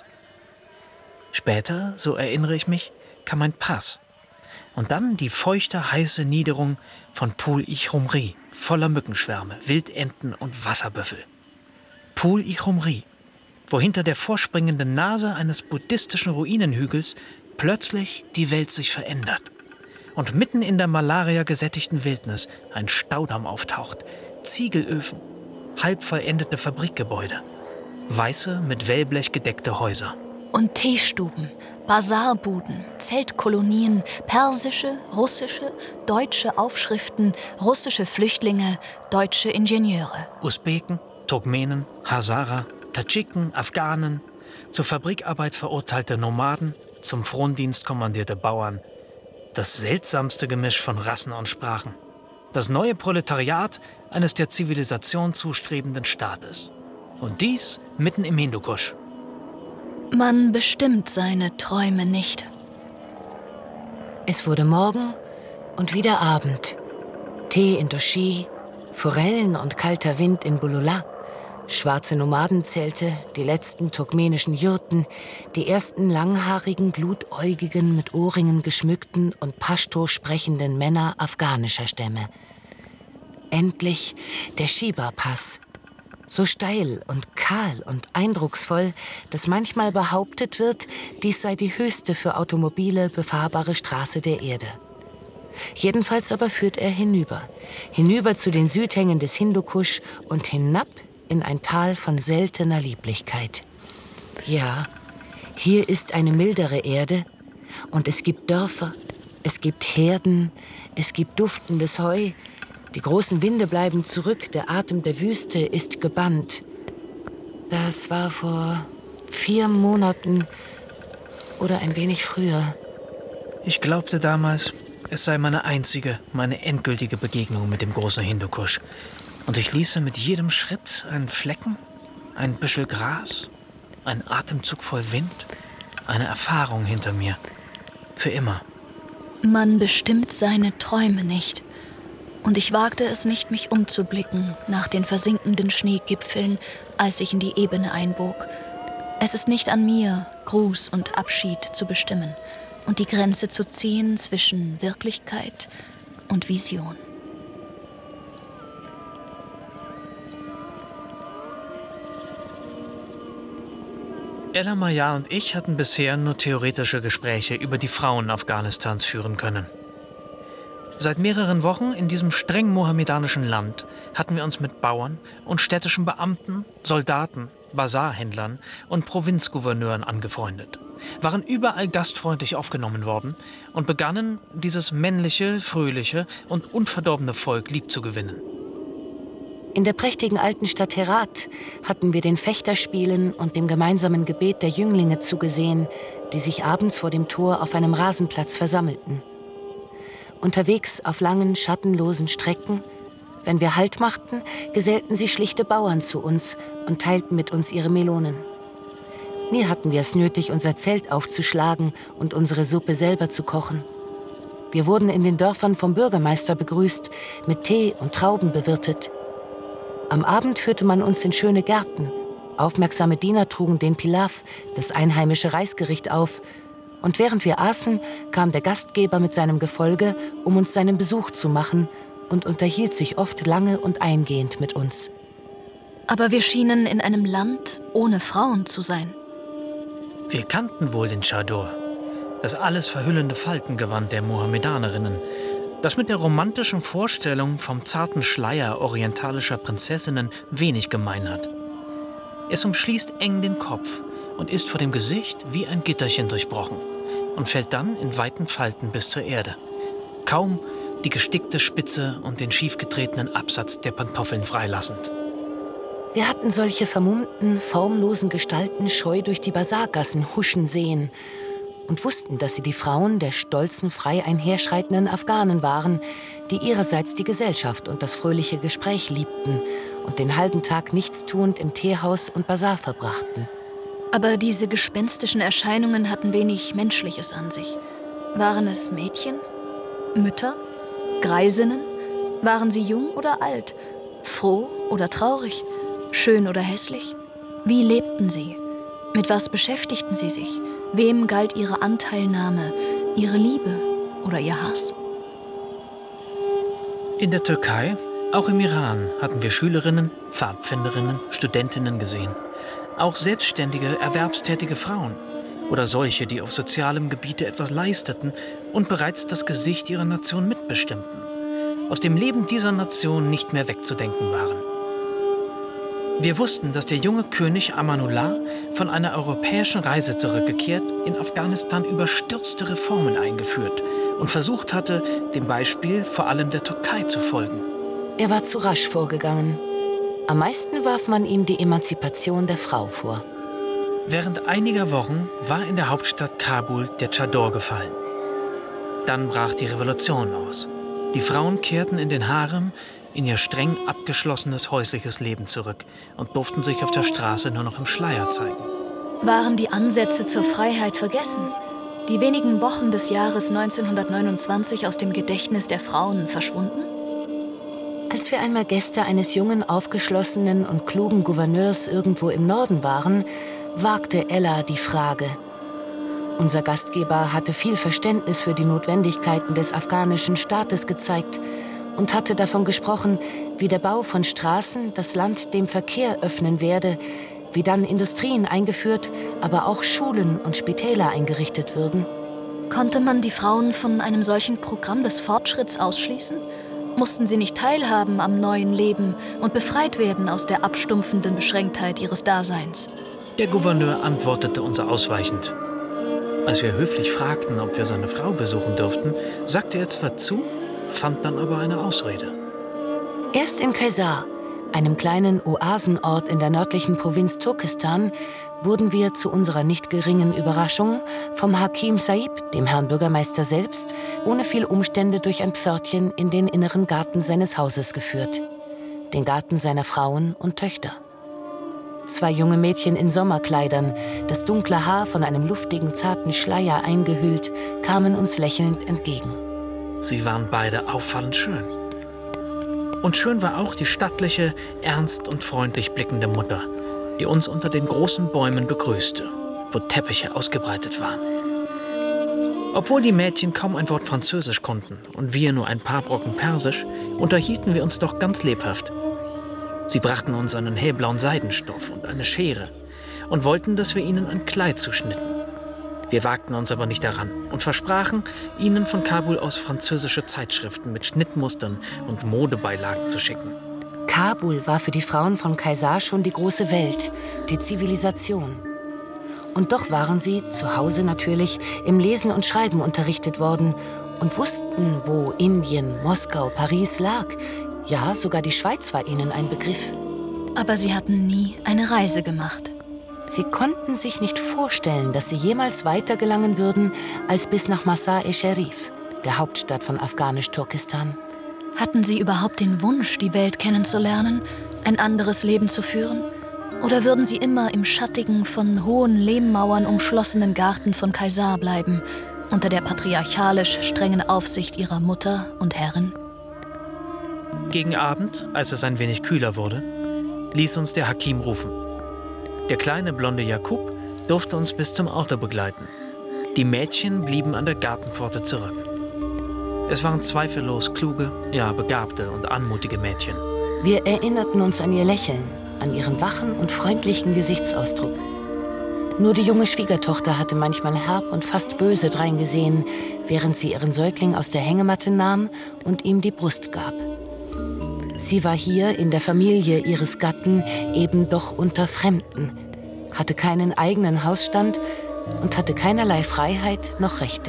Später, so erinnere ich mich, kam ein Pass. Und dann die feuchte, heiße Niederung von Pul-i-Chumri, voller Mückenschwärme, Wildenten und Wasserbüffel. Pul-i-Chumri, wo hinter der vorspringenden Nase eines buddhistischen Ruinenhügels plötzlich die Welt sich verändert und mitten in der Malaria-gesättigten Wildnis ein Staudamm auftaucht, Ziegelöfen, halb vollendete Fabrikgebäude, weiße, mit Wellblech gedeckte Häuser. Und Teestuben, Basarbuden, Zeltkolonien, persische, russische, deutsche Aufschriften, russische Flüchtlinge, deutsche Ingenieure. Usbeken, Turkmenen, Hazara, Tadschiken, Afghanen, zur Fabrikarbeit verurteilte Nomaden, zum Frondienst kommandierte Bauern. Das seltsamste Gemisch von Rassen und Sprachen. Das neue Proletariat eines der Zivilisation zustrebenden Staates. Und dies mitten im Hindukusch. Man bestimmt seine Träume nicht. Es wurde Morgen und wieder Abend. Tee in Doshi, Forellen und kalter Wind in Bulula. Schwarze Nomadenzelte, die letzten turkmenischen Jurten, die ersten langhaarigen, glutäugigen, mit Ohrringen geschmückten und Pashto sprechenden Männer afghanischer Stämme. Endlich der Shiba-Pass. So steil und kahl und eindrucksvoll, dass manchmal behauptet wird, dies sei die höchste für Automobile befahrbare Straße der Erde. Jedenfalls aber führt er hinüber, hinüber zu den Südhängen des Hindukusch und hinab in ein Tal von seltener Lieblichkeit. Ja, hier ist eine mildere Erde und es gibt Dörfer, es gibt Herden, es gibt duftendes Heu. Die großen Winde bleiben zurück, der Atem der Wüste ist gebannt. Das war vor vier Monaten oder ein wenig früher. Ich glaubte damals, es sei meine einzige, meine endgültige Begegnung mit dem großen Hindukusch. Und ich ließe mit jedem Schritt einen Flecken, ein Büschel Gras, einen Atemzug voll Wind, eine Erfahrung hinter mir. Für immer. Man bestimmt seine Träume nicht. Und ich wagte es nicht, mich umzublicken nach den versinkenden Schneegipfeln, als ich in die Ebene einbog. Es ist nicht an mir, Gruß und Abschied zu bestimmen und die Grenze zu ziehen zwischen Wirklichkeit und Vision. Ella Maya und ich hatten bisher nur theoretische Gespräche über die Frauen Afghanistans führen können. Seit mehreren Wochen in diesem streng mohammedanischen Land hatten wir uns mit Bauern und städtischen Beamten, Soldaten, Basarhändlern und Provinzgouverneuren angefreundet, waren überall gastfreundlich aufgenommen worden und begannen, dieses männliche, fröhliche und unverdorbene Volk liebzugewinnen. In der prächtigen alten Stadt Herat hatten wir den Fechterspielen und dem gemeinsamen Gebet der Jünglinge zugesehen, die sich abends vor dem Tor auf einem Rasenplatz versammelten. Unterwegs auf langen, schattenlosen Strecken, wenn wir Halt machten, gesellten sich schlichte Bauern zu uns und teilten mit uns ihre Melonen. Nie hatten wir es nötig, unser Zelt aufzuschlagen und unsere Suppe selber zu kochen. Wir wurden in den Dörfern vom Bürgermeister begrüßt, mit Tee und Trauben bewirtet. Am Abend führte man uns in schöne Gärten. Aufmerksame Diener trugen den Pilaf, das einheimische Reisgericht, auf. Und während wir aßen, kam der Gastgeber mit seinem Gefolge, um uns seinen Besuch zu machen, und unterhielt sich oft lange und eingehend mit uns. Aber wir schienen in einem Land ohne Frauen zu sein. Wir kannten wohl den Chador, das alles verhüllende Faltengewand der Mohammedanerinnen, das mit der romantischen Vorstellung vom zarten Schleier orientalischer Prinzessinnen wenig gemein hat. Es umschließt eng den Kopf und ist vor dem Gesicht wie ein Gitterchen durchbrochen und fällt dann in weiten Falten bis zur Erde. Kaum die gestickte Spitze und den schiefgetretenen Absatz der Pantoffeln freilassend. Wir hatten solche vermummten, formlosen Gestalten scheu durch die Basargassen huschen sehen und wussten, dass sie die Frauen der stolzen, frei einherschreitenden Afghanen waren, die ihrerseits die Gesellschaft und das fröhliche Gespräch liebten und den halben Tag nichtstuend im Teehaus und Basar verbrachten. Aber diese gespenstischen Erscheinungen hatten wenig Menschliches an sich. Waren es Mädchen? Mütter? Greisinnen? Waren sie jung oder alt? Froh oder traurig? Schön oder hässlich? Wie lebten sie? Mit was beschäftigten sie sich? Wem galt ihre Anteilnahme, ihre Liebe oder ihr Hass? In der Türkei, auch im Iran, hatten wir Schülerinnen, Pfadfinderinnen, Studentinnen gesehen. Auch selbstständige, erwerbstätige Frauen oder solche, die auf sozialem Gebiete etwas leisteten und bereits das Gesicht ihrer Nation mitbestimmten, aus dem Leben dieser Nation nicht mehr wegzudenken waren. Wir wussten, dass der junge König Amanullah von einer europäischen Reise zurückgekehrt in Afghanistan überstürzte Reformen eingeführt und versucht hatte, dem Beispiel vor allem der Türkei zu folgen. Er war zu rasch vorgegangen. Am meisten warf man ihm die Emanzipation der Frau vor. Während einiger Wochen war in der Hauptstadt Kabul der Chador gefallen. Dann brach die Revolution aus. Die Frauen kehrten in den Harem, in ihr streng abgeschlossenes häusliches Leben zurück und durften sich auf der Straße nur noch im Schleier zeigen. Waren die Ansätze zur Freiheit vergessen? Die wenigen Wochen des Jahres neunzehnhundertneunundzwanzig aus dem Gedächtnis der Frauen verschwunden? Als wir einmal Gäste eines jungen, aufgeschlossenen und klugen Gouverneurs irgendwo im Norden waren, wagte Ella die Frage. Unser Gastgeber hatte viel Verständnis für die Notwendigkeiten des afghanischen Staates gezeigt und hatte davon gesprochen, wie der Bau von Straßen das Land dem Verkehr öffnen werde, wie dann Industrien eingeführt, aber auch Schulen und Spitäler eingerichtet würden. Konnte man die Frauen von einem solchen Programm des Fortschritts ausschließen? Mussten sie nicht teilhaben am neuen Leben und befreit werden aus der abstumpfenden Beschränktheit ihres Daseins? Der Gouverneur antwortete uns ausweichend. Als wir höflich fragten, ob wir seine Frau besuchen dürften, sagte er zwar zu, fand dann aber eine Ausrede. Erst in Kaysar, einem kleinen Oasenort in der nördlichen Provinz Turkestan, wurden wir zu unserer nicht geringen Überraschung vom Hakim Saib, dem Herrn Bürgermeister selbst, ohne viel Umstände durch ein Pförtchen in den inneren Garten seines Hauses geführt. Den Garten seiner Frauen und Töchter. Zwei junge Mädchen in Sommerkleidern, das dunkle Haar von einem luftigen, zarten Schleier eingehüllt, kamen uns lächelnd entgegen. Sie waren beide auffallend schön. Und schön war auch die stattliche, ernst und freundlich blickende Mutter, die uns unter den großen Bäumen begrüßte, wo Teppiche ausgebreitet waren. Obwohl die Mädchen kaum ein Wort Französisch konnten und wir nur ein paar Brocken Persisch, unterhielten wir uns doch ganz lebhaft. Sie brachten uns einen hellblauen Seidenstoff und eine Schere und wollten, dass wir ihnen ein Kleid zuschnitten. Wir wagten uns aber nicht daran und versprachen, ihnen von Kabul aus französische Zeitschriften mit Schnittmustern und Modebeilagen zu schicken. Kabul war für die Frauen von Kaysar schon die große Welt, die Zivilisation. Und doch waren sie, zu Hause natürlich, im Lesen und Schreiben unterrichtet worden und wussten, wo Indien, Moskau, Paris lag. Ja, sogar die Schweiz war ihnen ein Begriff. Aber sie hatten nie eine Reise gemacht. Sie konnten sich nicht vorstellen, dass sie jemals weiter gelangen würden als bis nach Mazar-e-Sharif, der Hauptstadt von Afghanisch-Turkestan. Hatten sie überhaupt den Wunsch, die Welt kennenzulernen, ein anderes Leben zu führen? Oder würden sie immer im schattigen, von hohen Lehmmauern umschlossenen Garten von Kaysar bleiben, unter der patriarchalisch strengen Aufsicht ihrer Mutter und Herrin? Gegen Abend, als es ein wenig kühler wurde, ließ uns der Hakim rufen. Der kleine blonde Jakub durfte uns bis zum Auto begleiten. Die Mädchen blieben an der Gartenpforte zurück. Es waren zweifellos kluge, ja begabte und anmutige Mädchen. Wir erinnerten uns an ihr Lächeln, an ihren wachen und freundlichen Gesichtsausdruck. Nur die junge Schwiegertochter hatte manchmal herb und fast böse dreingesehen, während sie ihren Säugling aus der Hängematte nahm und ihm die Brust gab. Sie war hier in der Familie ihres Gatten eben doch unter Fremden, hatte keinen eigenen Hausstand und hatte keinerlei Freiheit noch Rechte.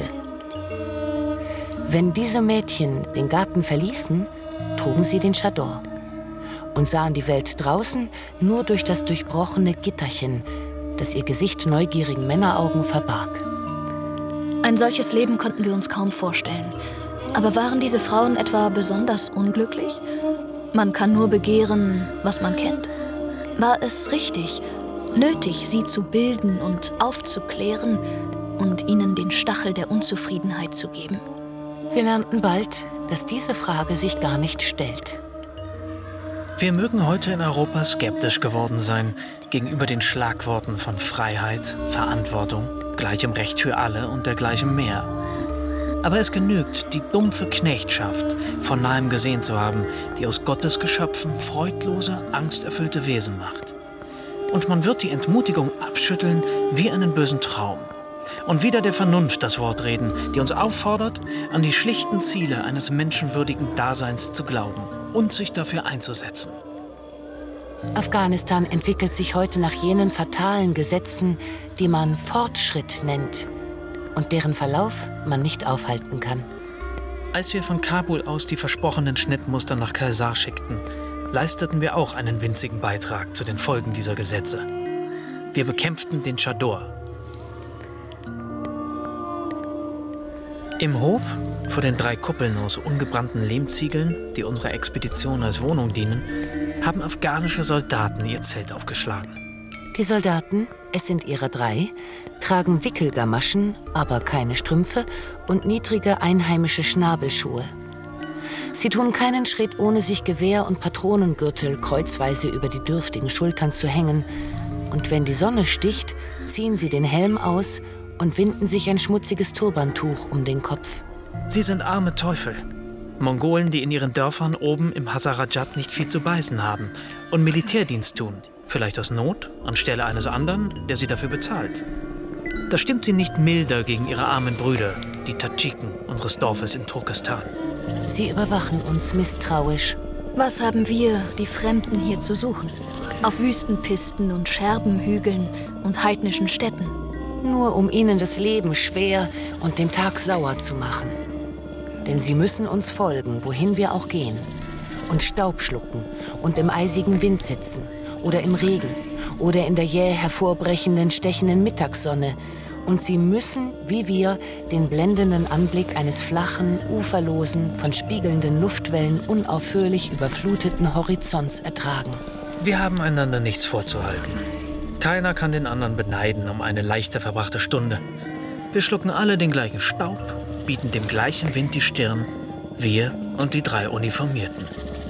Wenn diese Mädchen den Garten verließen, trugen sie den Chador und sahen die Welt draußen nur durch das durchbrochene Gitterchen, das ihr Gesicht neugierigen Männeraugen verbarg. Ein solches Leben konnten wir uns kaum vorstellen. Aber waren diese Frauen etwa besonders unglücklich? Man kann nur begehren, was man kennt. War es richtig, nötig, sie zu bilden und aufzuklären und ihnen den Stachel der Unzufriedenheit zu geben? Wir lernten bald, dass diese Frage sich gar nicht stellt. Wir mögen heute in Europa skeptisch geworden sein gegenüber den Schlagworten von Freiheit, Verantwortung, gleichem Recht für alle und dergleichen mehr. Aber es genügt, die dumpfe Knechtschaft von nahem gesehen zu haben, die aus Gottes Geschöpfen freudlose, angsterfüllte Wesen macht. Und man wird die Entmutigung abschütteln wie einen bösen Traum. Und wieder der Vernunft das Wort reden, die uns auffordert, an die schlichten Ziele eines menschenwürdigen Daseins zu glauben und sich dafür einzusetzen. Afghanistan entwickelt sich heute nach jenen fatalen Gesetzen, die man Fortschritt nennt und deren Verlauf man nicht aufhalten kann. Als wir von Kabul aus die versprochenen Schnittmuster nach Kaysar schickten, leisteten wir auch einen winzigen Beitrag zu den Folgen dieser Gesetze. Wir bekämpften den Chador. Im Hof, vor den drei Kuppeln aus ungebrannten Lehmziegeln, die unserer Expedition als Wohnung dienen, haben afghanische Soldaten ihr Zelt aufgeschlagen. Die Soldaten, es sind ihrer drei, tragen Wickelgamaschen, aber keine Strümpfe und niedrige einheimische Schnabelschuhe. Sie tun keinen Schritt, ohne sich Gewehr und Patronengürtel kreuzweise über die dürftigen Schultern zu hängen. Und wenn die Sonne sticht, ziehen sie den Helm aus und winden sich ein schmutziges Turbantuch um den Kopf. Sie sind arme Teufel. Mongolen, die in ihren Dörfern oben im Hazarajat nicht viel zu beißen haben und Militärdienst tun. Vielleicht aus Not, anstelle eines anderen, der sie dafür bezahlt. Da stimmt sie nicht milder gegen ihre armen Brüder, die Tadschiken unseres Dorfes in Turkestan. Sie überwachen uns misstrauisch. Was haben wir, die Fremden, hier zu suchen? Auf Wüstenpisten und Scherbenhügeln und heidnischen Städten. Nur um ihnen das Leben schwer und den Tag sauer zu machen. Denn sie müssen uns folgen, wohin wir auch gehen. Und Staub schlucken und im eisigen Wind sitzen. Oder im Regen. Oder in der jäh hervorbrechenden, stechenden Mittagssonne. Und sie müssen, wie wir, den blendenden Anblick eines flachen, uferlosen, von spiegelnden Luftwellen unaufhörlich überfluteten Horizonts ertragen. Wir haben einander nichts vorzuhalten. Keiner kann den anderen beneiden um eine leichter verbrachte Stunde. Wir schlucken alle den gleichen Staub, bieten dem gleichen Wind die Stirn, wir und die drei Uniformierten.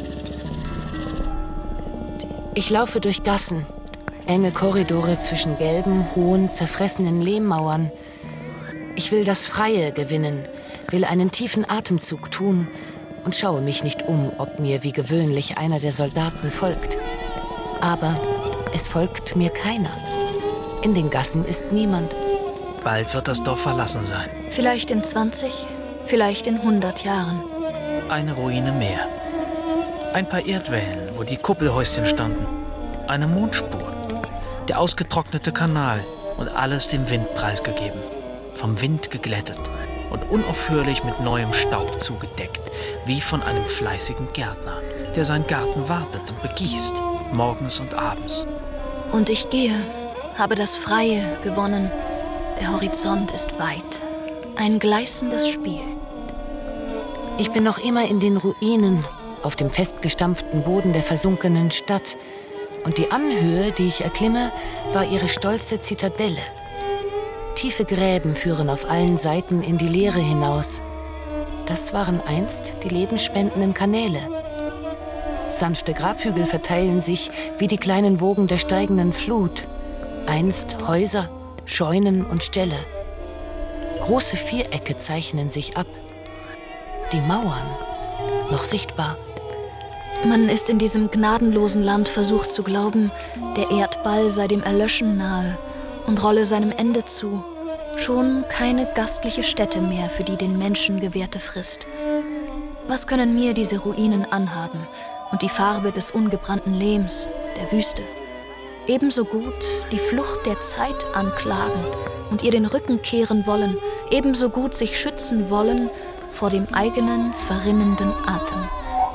Ich laufe durch Gassen, enge Korridore zwischen gelben, hohen, zerfressenen Lehmmauern. Ich will das Freie gewinnen, will einen tiefen Atemzug tun und schaue mich nicht um, ob mir wie gewöhnlich einer der Soldaten folgt. Aber es folgt mir keiner. In den Gassen ist niemand. Bald wird das Dorf verlassen sein. Vielleicht in zwanzig, vielleicht in hundert Jahren. Eine Ruine mehr. Ein paar Erdwellen, wo die Kuppelhäuschen standen. Eine Mondspur. Der ausgetrocknete Kanal und alles dem Wind preisgegeben. Vom Wind geglättet und unaufhörlich mit neuem Staub zugedeckt, wie von einem fleißigen Gärtner, der seinen Garten wartet und begießt, morgens und abends. Und ich gehe, habe das Freie gewonnen. Der Horizont ist weit. Ein gleißendes Spiel. Ich bin noch immer in den Ruinen, auf dem festgestampften Boden der versunkenen Stadt. Und die Anhöhe, die ich erklimme, war ihre stolze Zitadelle. Tiefe Gräben führen auf allen Seiten in die Leere hinaus. Das waren einst die lebensspendenden Kanäle. Sanfte Grabhügel verteilen sich wie die kleinen Wogen der steigenden Flut. Einst Häuser, Scheunen und Ställe. Große Vierecke zeichnen sich ab. Die Mauern, noch sichtbar. Man ist in diesem gnadenlosen Land versucht zu glauben, der Erdball sei dem Erlöschen nahe und rolle seinem Ende zu. Schon keine gastliche Stätte mehr für die den Menschen gewährte Frist. Was können mir diese Ruinen anhaben und die Farbe des ungebrannten Lehms, der Wüste? Ebenso gut die Flucht der Zeit anklagen und ihr den Rücken kehren wollen, ebenso gut sich schützen wollen vor dem eigenen verrinnenden Atem.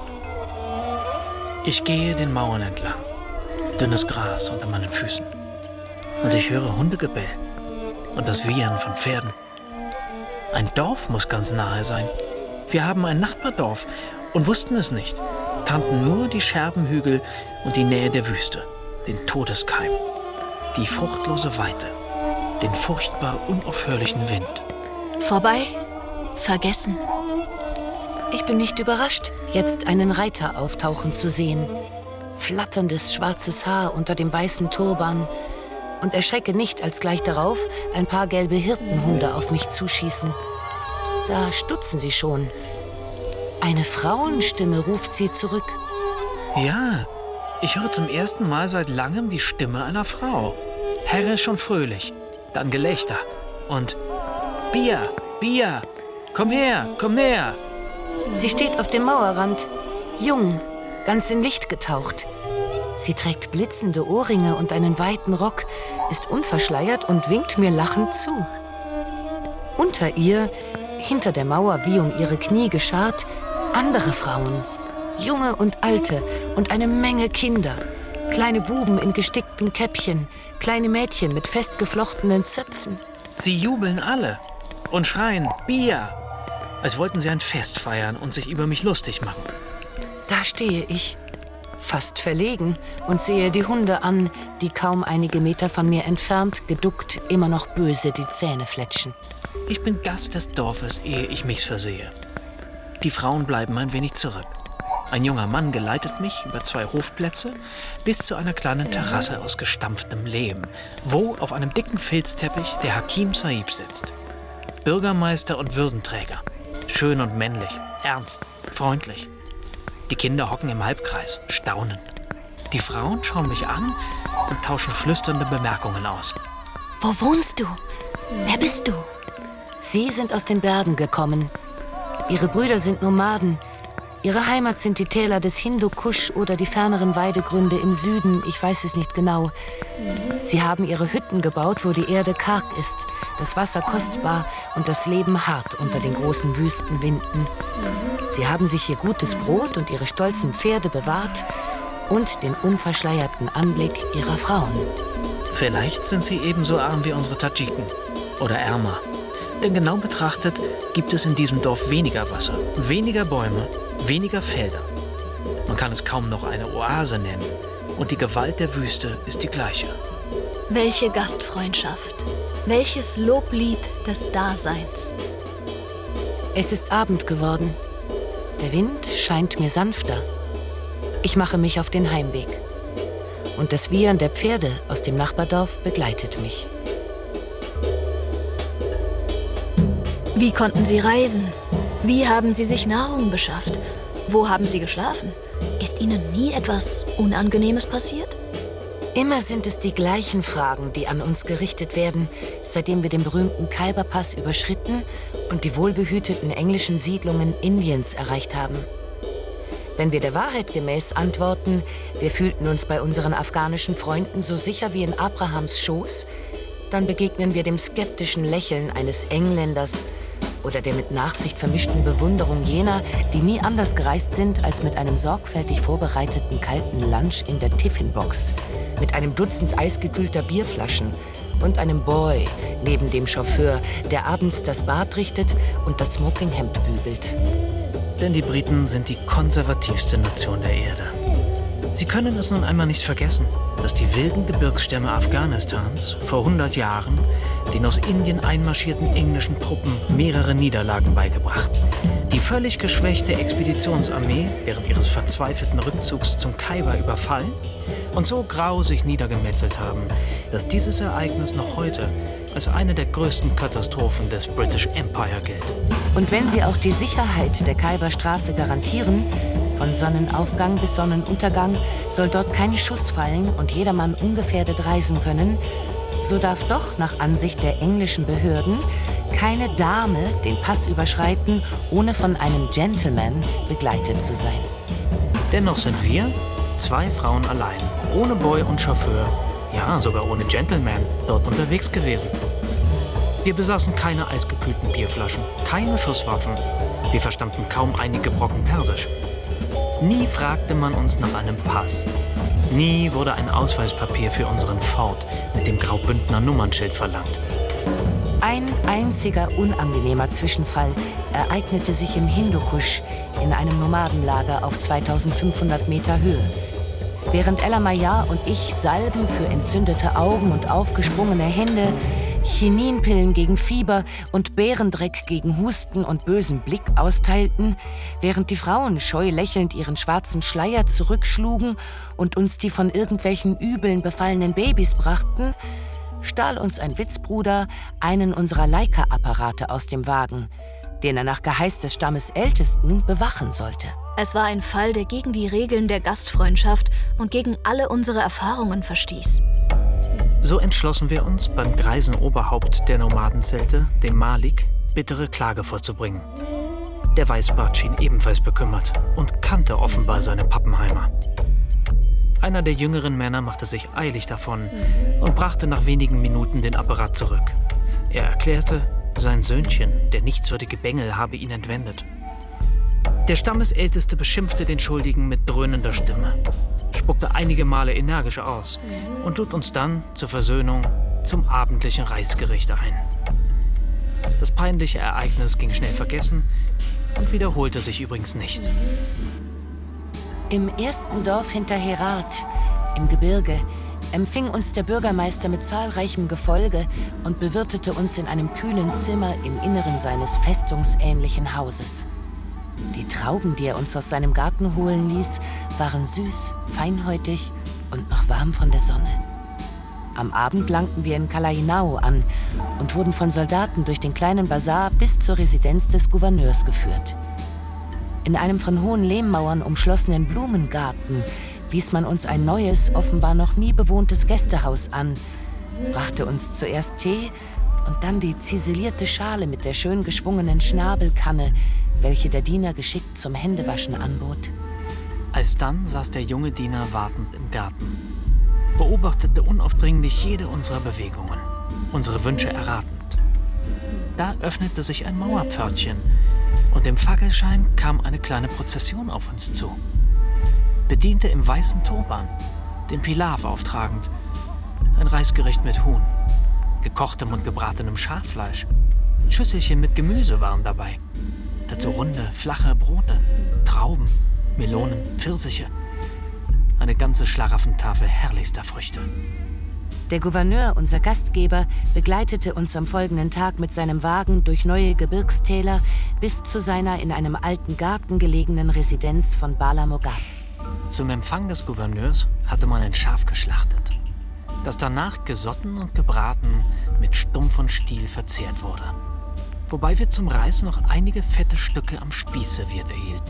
Ich gehe den Mauern entlang. Dünnes Gras unter meinen Füßen. Und ich höre Hundegebell und das Wiehern von Pferden. Ein Dorf muss ganz nahe sein. Wir haben ein Nachbardorf und wussten es nicht. Kannten nur die Scherbenhügel und die Nähe der Wüste, den Todeskeim, die fruchtlose Weite, den furchtbar unaufhörlichen Wind. Vorbei, vergessen. Ich bin nicht überrascht, jetzt einen Reiter auftauchen zu sehen. Flatterndes schwarzes Haar unter dem weißen Turban. Und erschrecke nicht, als gleich darauf ein paar gelbe Hirtenhunde auf mich zuschießen. Da stutzen sie schon. Eine Frauenstimme ruft sie zurück. Ja, ich höre zum ersten Mal seit langem die Stimme einer Frau. Herrisch und fröhlich, dann Gelächter und Bia, Bia, komm her, komm näher. Sie steht auf dem Mauerrand, jung, ganz in Licht getaucht. Sie trägt blitzende Ohrringe und einen weiten Rock, ist unverschleiert und winkt mir lachend zu. Unter ihr, hinter der Mauer wie um ihre Knie geschart, andere Frauen, junge und alte und eine Menge Kinder. Kleine Buben in gestickten Käppchen, kleine Mädchen mit festgeflochtenen Zöpfen. Sie jubeln alle und schreien Bia, als wollten sie ein Fest feiern und sich über mich lustig machen. Da stehe ich, fast verlegen, und sehe die Hunde an, die kaum einige Meter von mir entfernt, geduckt, immer noch böse die Zähne fletschen. Ich bin Gast des Dorfes, ehe ich mich's versehe. Die Frauen bleiben ein wenig zurück. Ein junger Mann geleitet mich über zwei Hofplätze bis zu einer kleinen Terrasse aus gestampftem Lehm, wo auf einem dicken Filzteppich der Hakim Sahib sitzt. Bürgermeister und Würdenträger. Schön und männlich, ernst, freundlich. Die Kinder hocken im Halbkreis, staunen. Die Frauen schauen mich an und tauschen flüsternde Bemerkungen aus. Wo wohnst du? Wer bist du? Sie sind aus den Bergen gekommen. Ihre Brüder sind Nomaden. Ihre Heimat sind die Täler des Hindukusch oder die ferneren Weidegründe im Süden, ich weiß es nicht genau. Sie haben ihre Hütten gebaut, wo die Erde karg ist, das Wasser kostbar und das Leben hart unter den großen Wüstenwinden. Sie haben sich ihr gutes Brot und ihre stolzen Pferde bewahrt und den unverschleierten Anblick ihrer Frauen. Vielleicht sind sie ebenso arm wie unsere Tadschiken oder ärmer. Denn genau betrachtet gibt es in diesem Dorf weniger Wasser, weniger Bäume, weniger Felder. Man kann es kaum noch eine Oase nennen. Und die Gewalt der Wüste ist die gleiche. Welche Gastfreundschaft, welches Loblied des Daseins. Es ist Abend geworden. Der Wind scheint mir sanfter. Ich mache mich auf den Heimweg. Und das Wiehern der Pferde aus dem Nachbardorf begleitet mich. Wie konnten Sie reisen? Wie haben Sie sich Nahrung beschafft? Wo haben Sie geschlafen? Ist Ihnen nie etwas Unangenehmes passiert? Immer sind es die gleichen Fragen, die an uns gerichtet werden, seitdem wir den berühmten Khyber-Pass überschritten und die wohlbehüteten englischen Siedlungen Indiens erreicht haben. Wenn wir der Wahrheit gemäß antworten, wir fühlten uns bei unseren afghanischen Freunden so sicher wie in Abrahams Schoß, dann begegnen wir dem skeptischen Lächeln eines Engländers oder der mit Nachsicht vermischten Bewunderung jener, die nie anders gereist sind als mit einem sorgfältig vorbereiteten kalten Lunch in der Tiffinbox, mit einem Dutzend eisgekühlter Bierflaschen und einem Boy neben dem Chauffeur, der abends das Bad richtet und das Smokinghemd bügelt. Denn die Briten sind die konservativste Nation der Erde. Sie können es nun einmal nicht vergessen, dass die wilden Gebirgsstämme Afghanistans vor hundert Jahren den aus Indien einmarschierten englischen Truppen mehrere Niederlagen beigebracht. Die völlig geschwächte Expeditionsarmee während ihres verzweifelten Rückzugs zum Khyber überfallen und so grausig niedergemetzelt haben, dass dieses Ereignis noch heute als eine der größten Katastrophen des British Empire gilt. Und wenn sie auch die Sicherheit der Khyberstraße garantieren, von Sonnenaufgang bis Sonnenuntergang soll dort kein Schuss fallen und jedermann ungefährdet reisen können, so darf doch nach Ansicht der englischen Behörden keine Dame den Pass überschreiten, ohne von einem Gentleman begleitet zu sein. Dennoch sind wir, zwei Frauen allein, ohne Boy und Chauffeur, ja sogar ohne Gentleman, dort unterwegs gewesen. Wir besaßen keine eisgekühlten Bierflaschen, keine Schusswaffen. Wir verstanden kaum einige Brocken Persisch. Nie fragte man uns nach einem Pass. Nie wurde ein Ausweispapier für unseren Ford mit dem Graubündner Nummernschild verlangt. Ein einziger unangenehmer Zwischenfall ereignete sich im Hindukusch in einem Nomadenlager auf zweitausendfünfhundert Meter Höhe. Während Ella Mayar und ich Salben für entzündete Augen und aufgesprungene Hände, Chininpillen gegen Fieber und Bärendreck gegen Husten und bösen Blick austeilten, während die Frauen scheu lächelnd ihren schwarzen Schleier zurückschlugen und uns die von irgendwelchen Übeln befallenen Babys brachten, stahl uns ein Witzbruder einen unserer Leica-Apparate aus dem Wagen, den er nach Geheiß des Stammesältesten bewachen sollte. Es war ein Fall, der gegen die Regeln der Gastfreundschaft und gegen alle unsere Erfahrungen verstieß. So entschlossen wir uns, beim greisen Oberhaupt der Nomadenzelte, dem Malik, bittere Klage vorzubringen. Der Weißbart schien ebenfalls bekümmert und kannte offenbar seine Pappenheimer. Einer der jüngeren Männer machte sich eilig davon und brachte nach wenigen Minuten den Apparat zurück. Er erklärte, sein Söhnchen, der nichtswürdige Bengel, habe ihn entwendet. Der Stammesälteste beschimpfte den Schuldigen mit dröhnender Stimme, spuckte einige Male energisch aus und lud uns dann zur Versöhnung zum abendlichen Reisgericht ein. Das peinliche Ereignis ging schnell vergessen und wiederholte sich übrigens nicht. Im ersten Dorf hinter Herat, im Gebirge, empfing uns der Bürgermeister mit zahlreichem Gefolge und bewirtete uns in einem kühlen Zimmer im Inneren seines festungsähnlichen Hauses. Die Trauben, die er uns aus seinem Garten holen ließ, waren süß, feinhäutig und noch warm von der Sonne. Am Abend langten wir in Kalainau an und wurden von Soldaten durch den kleinen Basar bis zur Residenz des Gouverneurs geführt. In einem von hohen Lehmmauern umschlossenen Blumengarten wies man uns ein neues, offenbar noch nie bewohntes Gästehaus an, brachte uns zuerst Tee und dann die ziselierte Schale mit der schön geschwungenen Schnabelkanne, welche der Diener geschickt zum Händewaschen anbot. Alsdann saß der junge Diener wartend im Garten, beobachtete unaufdringlich jede unserer Bewegungen, unsere Wünsche erratend. Da öffnete sich ein Mauerpförtchen und im Fackelschein kam eine kleine Prozession auf uns zu. Bediente im weißen Turban, den Pilav auftragend, ein Reisgericht mit Huhn, gekochtem und gebratenem Schaffleisch, Schüsselchen mit Gemüse waren dabei. Dazu runde, flache Brote, Trauben, Melonen, Pfirsiche. Eine ganze Schlaraffentafel herrlichster Früchte. Der Gouverneur, unser Gastgeber, begleitete uns am folgenden Tag mit seinem Wagen durch neue Gebirgstäler bis zu seiner in einem alten Garten gelegenen Residenz von Bala Mogab. Zum Empfang des Gouverneurs hatte man ein Schaf geschlachtet, das danach gesotten und gebraten mit Stumpf und Stiel verzehrt wurde. Wobei wir zum Reis noch einige fette Stücke am Spieß serviert erhielten.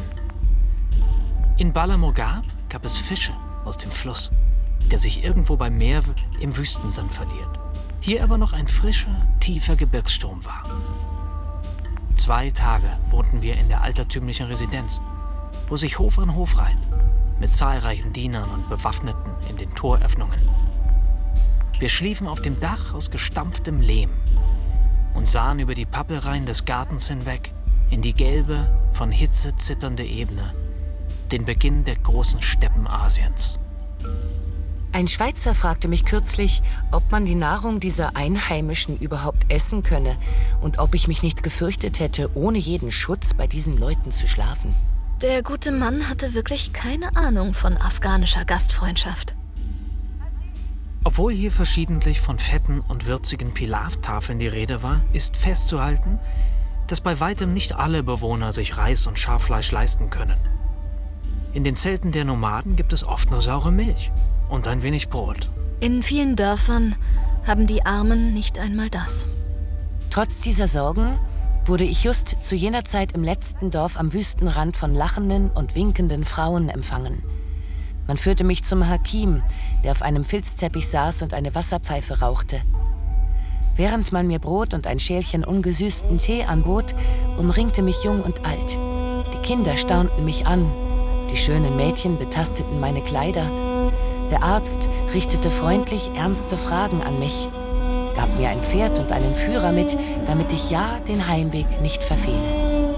In Bala Mogab gab es Fische aus dem Fluss, der sich irgendwo beim Meer im Wüstensand verliert. Hier aber noch ein frischer, tiefer Gebirgsstrom war. Zwei Tage wohnten wir in der altertümlichen Residenz, wo sich Hof an Hof reiht, mit zahlreichen Dienern und Bewaffneten in den Toröffnungen. Wir schliefen auf dem Dach aus gestampftem Lehm und sahen über die Pappelreihen des Gartens hinweg in die gelbe, von Hitze zitternde Ebene, den Beginn der großen Steppen Asiens. Ein Schweizer fragte mich kürzlich, ob man die Nahrung dieser Einheimischen überhaupt essen könne und ob ich mich nicht gefürchtet hätte, ohne jeden Schutz bei diesen Leuten zu schlafen. Der gute Mann hatte wirklich keine Ahnung von afghanischer Gastfreundschaft. Obwohl hier verschiedentlich von fetten und würzigen Pilav-Tafeln die Rede war, ist festzuhalten, dass bei weitem nicht alle Bewohner sich Reis und Schaffleisch leisten können. In den Zelten der Nomaden gibt es oft nur saure Milch und ein wenig Brot. In vielen Dörfern haben die Armen nicht einmal das. Trotz dieser Sorgen wurde ich just zu jener Zeit im letzten Dorf am Wüstenrand von lachenden und winkenden Frauen empfangen. Man führte mich zum Hakim, der auf einem Filzteppich saß und eine Wasserpfeife rauchte. Während man mir Brot und ein Schälchen ungesüßten Tee anbot, umringte mich Jung und Alt. Die Kinder staunten mich an, die schönen Mädchen betasteten meine Kleider. Der Arzt richtete freundlich ernste Fragen an mich, gab mir ein Pferd und einen Führer mit, damit ich ja den Heimweg nicht verfehle.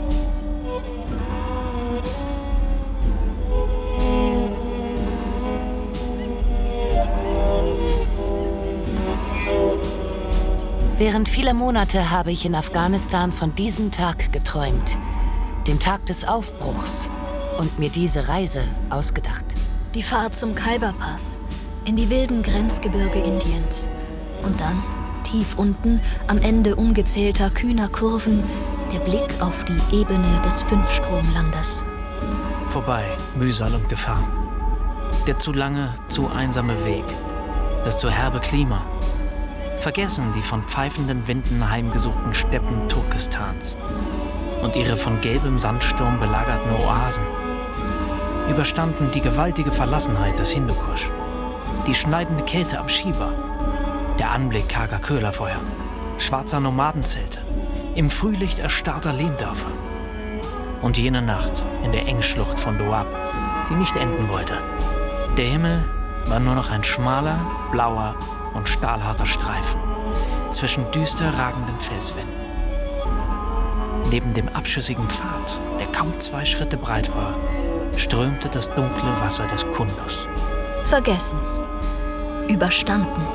Während vieler Monate habe ich in Afghanistan von diesem Tag geträumt, dem Tag des Aufbruchs, und mir diese Reise ausgedacht. Die Fahrt zum Khyber-Pass, in die wilden Grenzgebirge Indiens. Und dann, tief unten, am Ende ungezählter kühner Kurven, der Blick auf die Ebene des Fünfstromlandes. Vorbei, Mühsal und Gefahr. Der zu lange, zu einsame Weg. Das zu herbe Klima. Vergessen die von pfeifenden Winden heimgesuchten Steppen Turkestans und ihre von gelbem Sandsturm belagerten Oasen. Überstanden die gewaltige Verlassenheit des Hindukusch, die schneidende Kälte am Shiba, der Anblick karger Köhlerfeuer, schwarzer Nomadenzelte, im Frühlicht erstarrter Lehmdörfer und jene Nacht in der Engschlucht von Doab, die nicht enden wollte. Der Himmel war nur noch ein schmaler, blauer und stahlharter Streifen zwischen düster ragenden Felswänden. Neben dem abschüssigen Pfad, der kaum zwei Schritte breit war, strömte das dunkle Wasser des Kundus. Vergessen. Überstanden.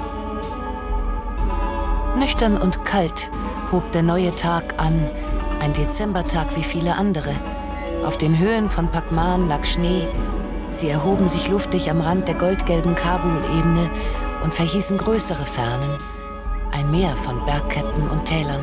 Nüchtern und kalt hob der neue Tag an, ein Dezembertag wie viele andere. Auf den Höhen von Pakman lag Schnee. Sie erhoben sich luftig am Rand der goldgelben Kabul-Ebene und verhießen größere Fernen, ein Meer von Bergketten und Tälern.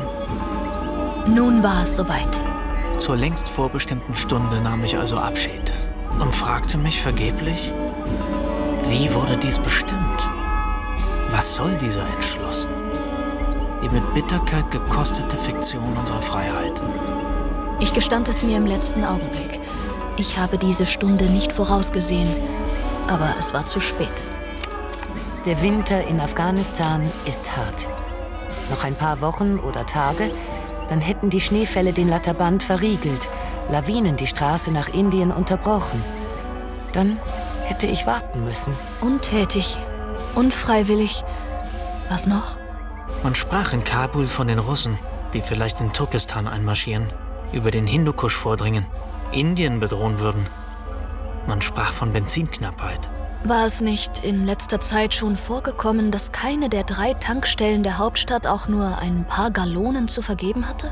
Nun war es soweit. Zur längst vorbestimmten Stunde nahm ich also Abschied und fragte mich vergeblich, wie wurde dies bestimmt? Was soll dieser Entschluss? Die mit Bitterkeit gekostete Fiktion unserer Freiheit. Ich gestand es mir im letzten Augenblick. Ich habe diese Stunde nicht vorausgesehen, aber es war zu spät. Der Winter in Afghanistan ist hart. Noch ein paar Wochen oder Tage, dann hätten die Schneefälle den Latterband verriegelt, Lawinen die Straße nach Indien unterbrochen. Dann hätte ich warten müssen. Untätig, unfreiwillig. Was noch? Man sprach in Kabul von den Russen, die vielleicht in Turkestan einmarschieren, über den Hindukusch vordringen, Indien bedrohen würden. Man sprach von Benzinknappheit. War es nicht in letzter Zeit schon vorgekommen, dass keine der drei Tankstellen der Hauptstadt auch nur ein paar Gallonen zu vergeben hatte?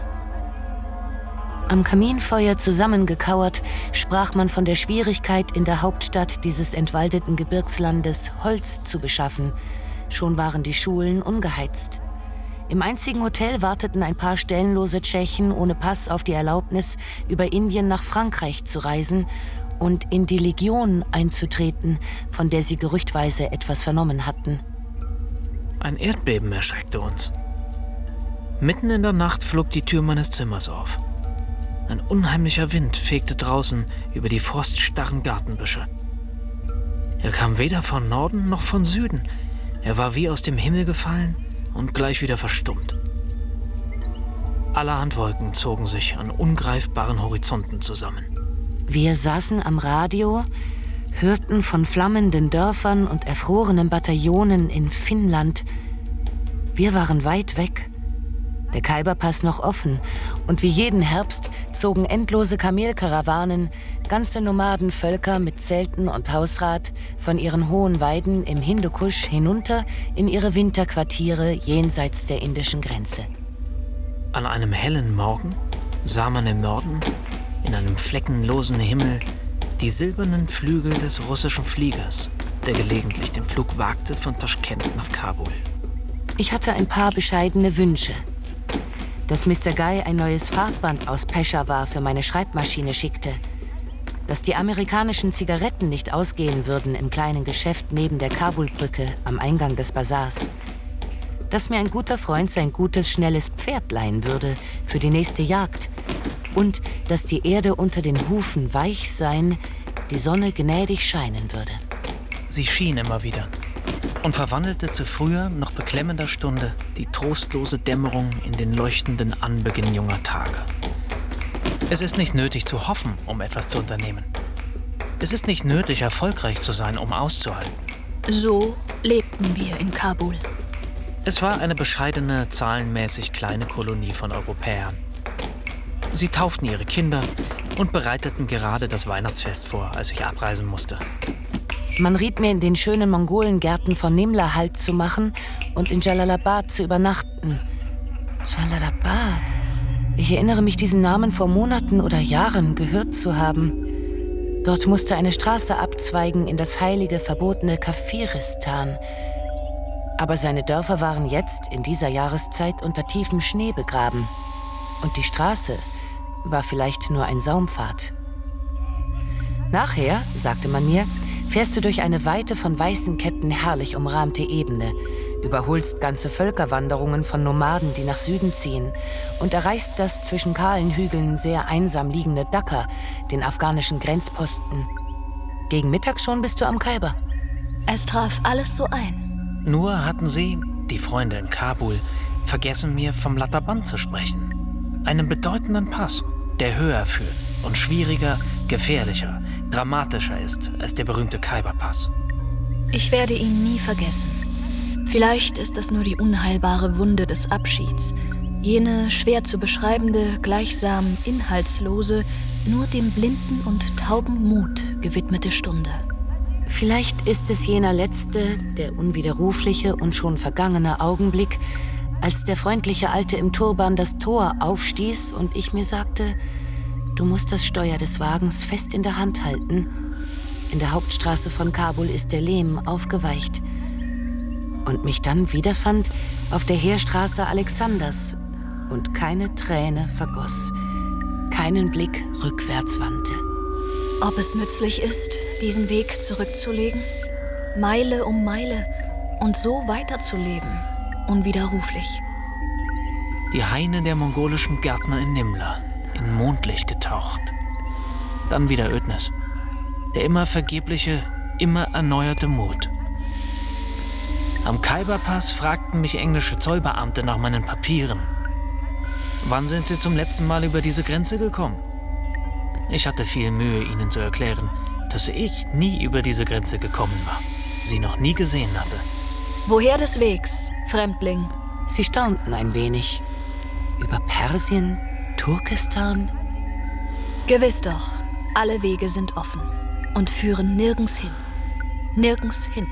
Am Kaminfeuer zusammengekauert sprach man von der Schwierigkeit, in der Hauptstadt dieses entwaldeten Gebirgslandes Holz zu beschaffen. Schon waren die Schulen ungeheizt. Im einzigen Hotel warteten ein paar stellenlose Tschechen ohne Pass auf die Erlaubnis, über Indien nach Frankreich zu reisen und in die Legion einzutreten, von der sie gerüchtweise etwas vernommen hatten. Ein Erdbeben erschreckte uns. Mitten in der Nacht flog die Tür meines Zimmers auf. Ein unheimlicher Wind fegte draußen über die froststarren Gartenbüsche. Er kam weder von Norden noch von Süden. Er war wie aus dem Himmel gefallen und gleich wieder verstummt. Allerhand Wolken zogen sich an ungreifbaren Horizonten zusammen. Wir saßen am Radio, hörten von flammenden Dörfern und erfrorenen Bataillonen in Finnland. Wir waren weit weg. Der Khyber-Pass noch offen. Und wie jeden Herbst zogen endlose Kamelkarawanen, ganze Nomadenvölker mit Zelten und Hausrat von ihren hohen Weiden im Hindukusch hinunter in ihre Winterquartiere jenseits der indischen Grenze. An einem hellen Morgen sah man im Norden, in einem fleckenlosen Himmel, die silbernen Flügel des russischen Fliegers, der gelegentlich den Flug wagte von Taschkent nach Kabul. Ich hatte ein paar bescheidene Wünsche. Dass Mister Guy ein neues Farbband aus Peschawar für meine Schreibmaschine schickte. Dass die amerikanischen Zigaretten nicht ausgehen würden im kleinen Geschäft neben der Kabulbrücke am Eingang des Bazars. Dass mir ein guter Freund sein gutes, schnelles Pferd leihen würde für die nächste Jagd. Und dass die Erde unter den Hufen weich sein, die Sonne gnädig scheinen würde. Sie schien immer wieder und verwandelte zu früher, noch beklemmender Stunde die trostlose Dämmerung in den leuchtenden Anbeginn junger Tage. Es ist nicht nötig zu hoffen, um etwas zu unternehmen. Es ist nicht nötig, erfolgreich zu sein, um auszuhalten. So lebten wir in Kabul. Es war eine bescheidene, zahlenmäßig kleine Kolonie von Europäern. Sie tauften ihre Kinder und bereiteten gerade das Weihnachtsfest vor, als ich abreisen musste. Man riet mir, in den schönen Mongolengärten von Nimla Halt zu machen und in Jalalabad zu übernachten. Jalalabad? Ich erinnere mich, diesen Namen vor Monaten oder Jahren gehört zu haben. Dort musste eine Straße abzweigen in das heilige, verbotene Kafiristan. Aber seine Dörfer waren jetzt, in dieser Jahreszeit, unter tiefem Schnee begraben. Und die Straße war vielleicht nur ein Saumpfad. Nachher, sagte man mir, fährst du durch eine Weite von weißen Ketten herrlich umrahmte Ebene, überholst ganze Völkerwanderungen von Nomaden, die nach Süden ziehen, und erreichst das zwischen kahlen Hügeln sehr einsam liegende Dhaka, den afghanischen Grenzposten. Gegen Mittag schon bist du am Khyber. Es traf alles so ein. Nur hatten sie, die Freunde in Kabul, vergessen mir vom Lataban zu sprechen. Einen bedeutenden Pass, der höher führt und schwieriger, gefährlicher, dramatischer ist als der berühmte Khyber-Pass. Ich werde ihn nie vergessen. Vielleicht ist es nur die unheilbare Wunde des Abschieds. Jene schwer zu beschreibende, gleichsam inhaltslose, nur dem blinden und tauben Mut gewidmete Stunde. Vielleicht ist es jener letzte, der unwiderrufliche und schon vergangene Augenblick, als der freundliche Alte im Turban das Tor aufstieß und ich mir sagte, du musst das Steuer des Wagens fest in der Hand halten. In der Hauptstraße von Kabul ist der Lehm aufgeweicht. Und mich dann wiederfand auf der Heerstraße Alexanders und keine Träne vergoss, keinen Blick rückwärts wandte. Ob es nützlich ist, diesen Weg zurückzulegen, Meile um Meile und so weiterzuleben, unwiderruflich. Die Haine der mongolischen Gärtner in Nimla, in Mondlicht getaucht. Dann wieder Ödnis. Der immer vergebliche, immer erneuerte Mut. Am Khyber-Pass fragten mich englische Zollbeamte nach meinen Papieren. Wann sind Sie zum letzten Mal über diese Grenze gekommen? Ich hatte viel Mühe, ihnen zu erklären, dass ich nie über diese Grenze gekommen war, sie noch nie gesehen hatte. Woher des Wegs, Fremdling? Sie staunten ein wenig. Über Persien, Turkestan? Gewiss doch, alle Wege sind offen und führen nirgends hin. Nirgends hin.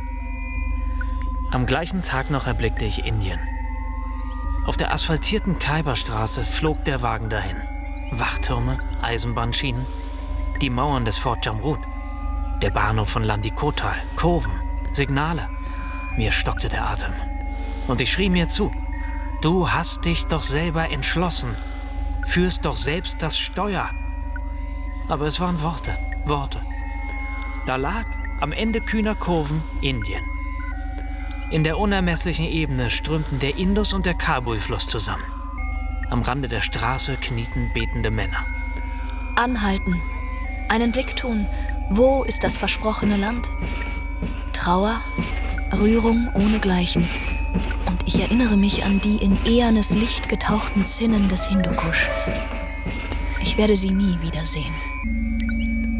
Am gleichen Tag noch erblickte ich Indien. Auf der asphaltierten Khyberstraße flog der Wagen dahin. Wachtürme, Eisenbahnschienen, die Mauern des Fort Jamrud, der Bahnhof von Landi Kotal, Kurven, Signale. Mir stockte der Atem. Und ich schrie mir zu, du hast dich doch selber entschlossen, führst doch selbst das Steuer. Aber es waren Worte, Worte. Da lag am Ende kühner Kurven Indien. In der unermesslichen Ebene strömten der Indus und der Kabul-Fluss zusammen. Am Rande der Straße knieten betende Männer. Anhalten, einen Blick tun. Wo ist das versprochene Land? Trauer, Rührung ohnegleichen. Und ich erinnere mich an die in ehernes Licht getauchten Zinnen des Hindukusch. Ich werde sie nie wiedersehen.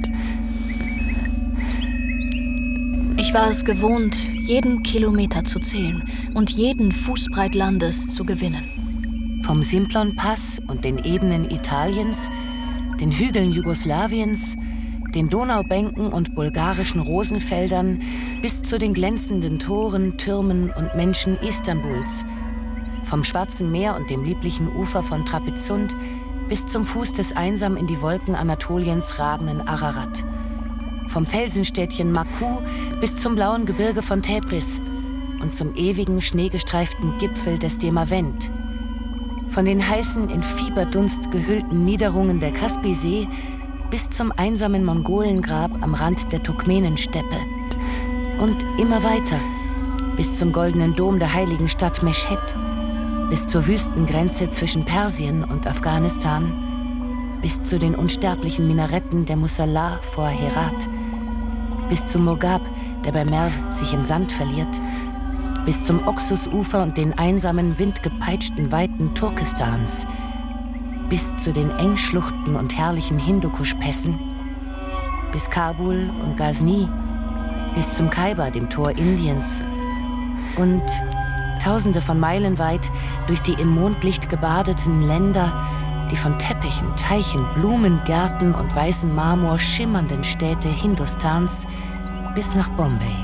Ich war es gewohnt, jeden Kilometer zu zählen und jeden Fußbreit Landes zu gewinnen. Vom Simplon-Pass und den Ebenen Italiens, den Hügeln Jugoslawiens, den Donaubänken und bulgarischen Rosenfeldern bis zu den glänzenden Toren, Türmen und Menschen Istanbuls, vom Schwarzen Meer und dem lieblichen Ufer von Trapezunt bis zum Fuß des einsam in die Wolken Anatoliens ragenden Ararat, vom Felsenstädtchen Maku bis zum blauen Gebirge von Tebris und zum ewigen schneegestreiften Gipfel des Demavent, von den heißen, in Fieberdunst gehüllten Niederungen der Kaspisee bis zum einsamen Mongolengrab am Rand der Turkmenensteppe und immer weiter bis zum goldenen Dom der heiligen Stadt Mesched, bis zur Wüstengrenze zwischen Persien und Afghanistan, bis zu den unsterblichen Minaretten der Musalla vor Herat, bis zum Mogab, der bei Merv sich im Sand verliert, bis zum Oxusufer und den einsamen, windgepeitschten Weiten Turkestans, bis zu den Engschluchten und herrlichen Hindukusch-Pässen, bis Kabul und Ghazni, bis zum Khyber, dem Tor Indiens, und tausende von Meilen weit durch die im Mondlicht gebadeten Länder, die von Teppichen, Teichen, Blumen, Gärten und weißem Marmor schimmernden Städte Hindustans bis nach Bombay.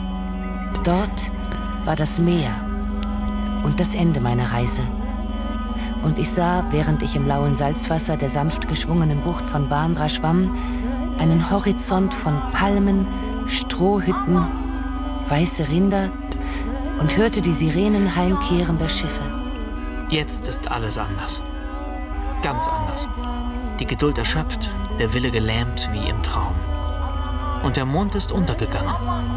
Dort war das Meer und das Ende meiner Reise. Und ich sah, während ich im lauen Salzwasser der sanft geschwungenen Bucht von Bandra schwamm, einen Horizont von Palmen, Strohhütten, weiße Rinder und hörte die Sirenen heimkehrender Schiffe. Jetzt ist alles anders. Ganz anders. Die Geduld erschöpft, der Wille gelähmt wie im Traum. Und der Mond ist untergegangen.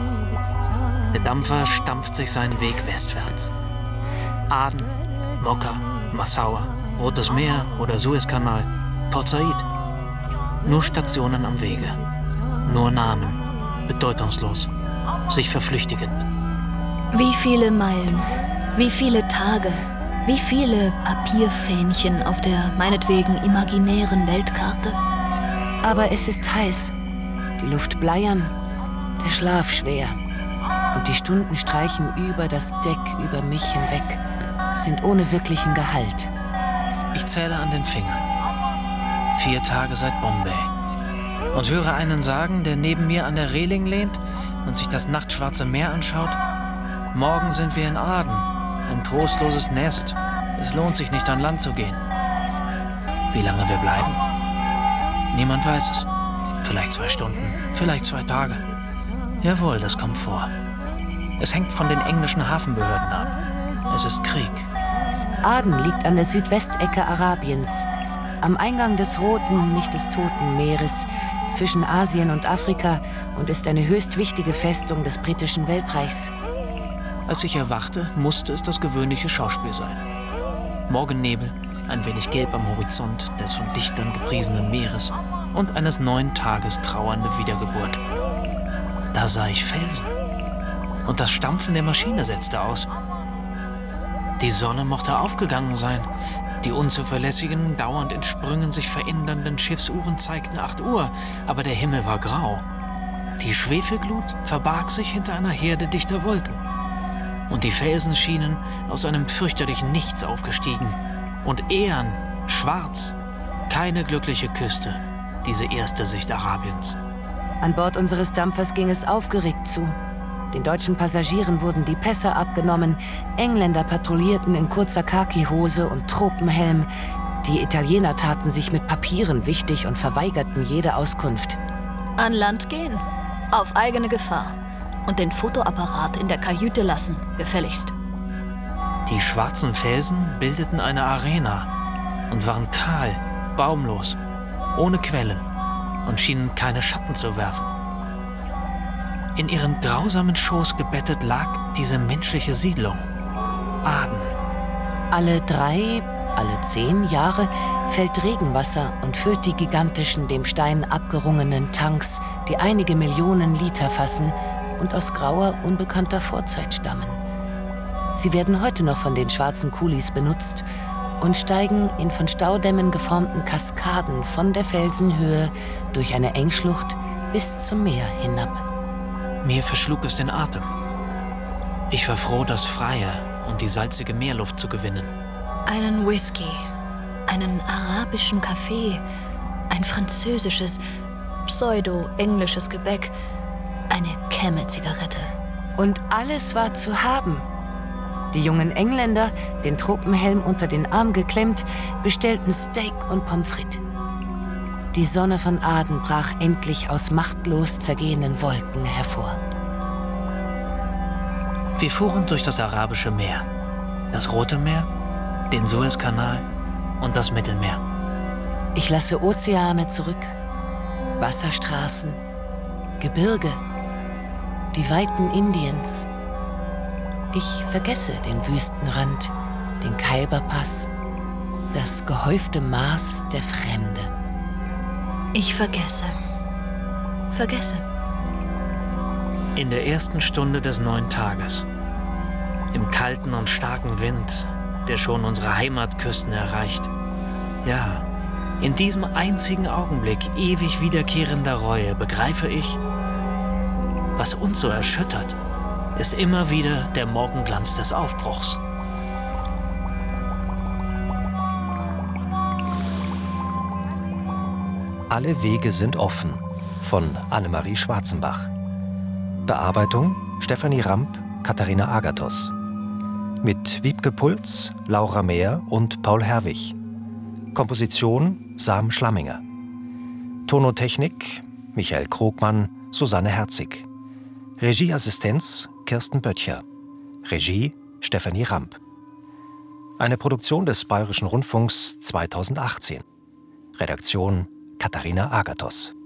Der Dampfer stampft sich seinen Weg westwärts. Aden, Mokka, Massaua, Rotes Meer oder Suezkanal, Port Said. Nur Stationen am Wege. Nur Namen, bedeutungslos, sich verflüchtigend. Wie viele Meilen, wie viele Tage, wie viele Papierfähnchen auf der meinetwegen imaginären Weltkarte. Aber es ist heiß, die Luft bleiern, der Schlaf schwer. Und die Stunden streichen über das Deck, über mich hinweg, sind ohne wirklichen Gehalt. Ich zähle an den Fingern. Vier Tage seit Bombay. Und höre einen sagen, der neben mir an der Reling lehnt und sich das nachtschwarze Meer anschaut: Morgen sind wir in Aden, ein trostloses Nest. Es lohnt sich nicht, an Land zu gehen. Wie lange wir bleiben? Niemand weiß es. Vielleicht zwei Stunden, vielleicht zwei Tage. Jawohl, das kommt vor. Es hängt von den englischen Hafenbehörden ab. Es ist Krieg. Aden liegt an der Südwestecke Arabiens, am Eingang des Roten, nicht des Toten Meeres, zwischen Asien und Afrika und ist eine höchst wichtige Festung des britischen Weltreichs. Als ich erwachte, musste es das gewöhnliche Schauspiel sein. Morgennebel, ein wenig Gelb am Horizont des von Dichtern gepriesenen Meeres und eines neuen Tages trauernde Wiedergeburt. Da sah ich Felsen. Und das Stampfen der Maschine setzte aus. Die Sonne mochte aufgegangen sein. Die unzuverlässigen, dauernd in Sprüngen sich verändernden Schiffsuhren zeigten acht Uhr, aber der Himmel war grau. Die Schwefelglut verbarg sich hinter einer Herde dichter Wolken. Und die Felsen schienen aus einem fürchterlichen Nichts aufgestiegen. Und ehern, schwarz, keine glückliche Küste, diese erste Sicht Arabiens. An Bord unseres Dampfers ging es aufgeregt zu. Den deutschen Passagieren wurden die Pässe abgenommen, Engländer patrouillierten in kurzer Khaki-Hose und Tropenhelm, die Italiener taten sich mit Papieren wichtig und verweigerten jede Auskunft. An Land gehen, auf eigene Gefahr. Und den Fotoapparat in der Kajüte lassen, gefälligst. Die schwarzen Felsen bildeten eine Arena und waren kahl, baumlos, ohne Quellen und schienen keine Schatten zu werfen. In ihren grausamen Schoß gebettet lag diese menschliche Siedlung, Aden. Alle drei, alle zehn Jahre fällt Regenwasser und füllt die gigantischen, dem Stein abgerungenen Tanks, die einige Millionen Liter fassen und aus grauer, unbekannter Vorzeit stammen. Sie werden heute noch von den schwarzen Kulis benutzt und steigen in von Staudämmen geformten Kaskaden von der Felsenhöhe durch eine Engschlucht bis zum Meer hinab. Mir verschlug es den Atem. Ich war froh, das Freie und die salzige Meerluft zu gewinnen. Einen Whisky, einen arabischen Kaffee, ein französisches, pseudo-englisches Gebäck, eine Camel-Zigarette. Und alles war zu haben. Die jungen Engländer, den Tropenhelm unter den Arm geklemmt, bestellten Steak und Pommes frites. Die Sonne von Aden brach endlich aus machtlos zergehenden Wolken hervor. Wir fuhren durch das Arabische Meer, das Rote Meer, den Suezkanal und das Mittelmeer. Ich lasse Ozeane zurück, Wasserstraßen, Gebirge, die Weiten Indiens. Ich vergesse den Wüstenrand, den Khyberpass, das gehäufte Maß der Fremde. Ich vergesse. Vergesse. In der ersten Stunde des neuen Tages, im kalten und starken Wind, der schon unsere Heimatküsten erreicht. Ja, in diesem einzigen Augenblick ewig wiederkehrender Reue begreife ich, was uns so erschüttert, ist immer wieder der Morgenglanz des Aufbruchs. Alle Wege sind offen von Annemarie Schwarzenbach. Bearbeitung Stefanie Ramp, Katharina Agathos. Mit Wiebke Puls, Laura Mehr und Paul Herwig. Komposition Sam Schlamminger. Tonotechnik Michael Krogmann, Susanne Herzig. Regieassistenz Kirsten Böttcher. Regie Stefanie Ramp. Eine Produktion des Bayerischen Rundfunks zweitausendachtzehn. Redaktion Katharina Agathos.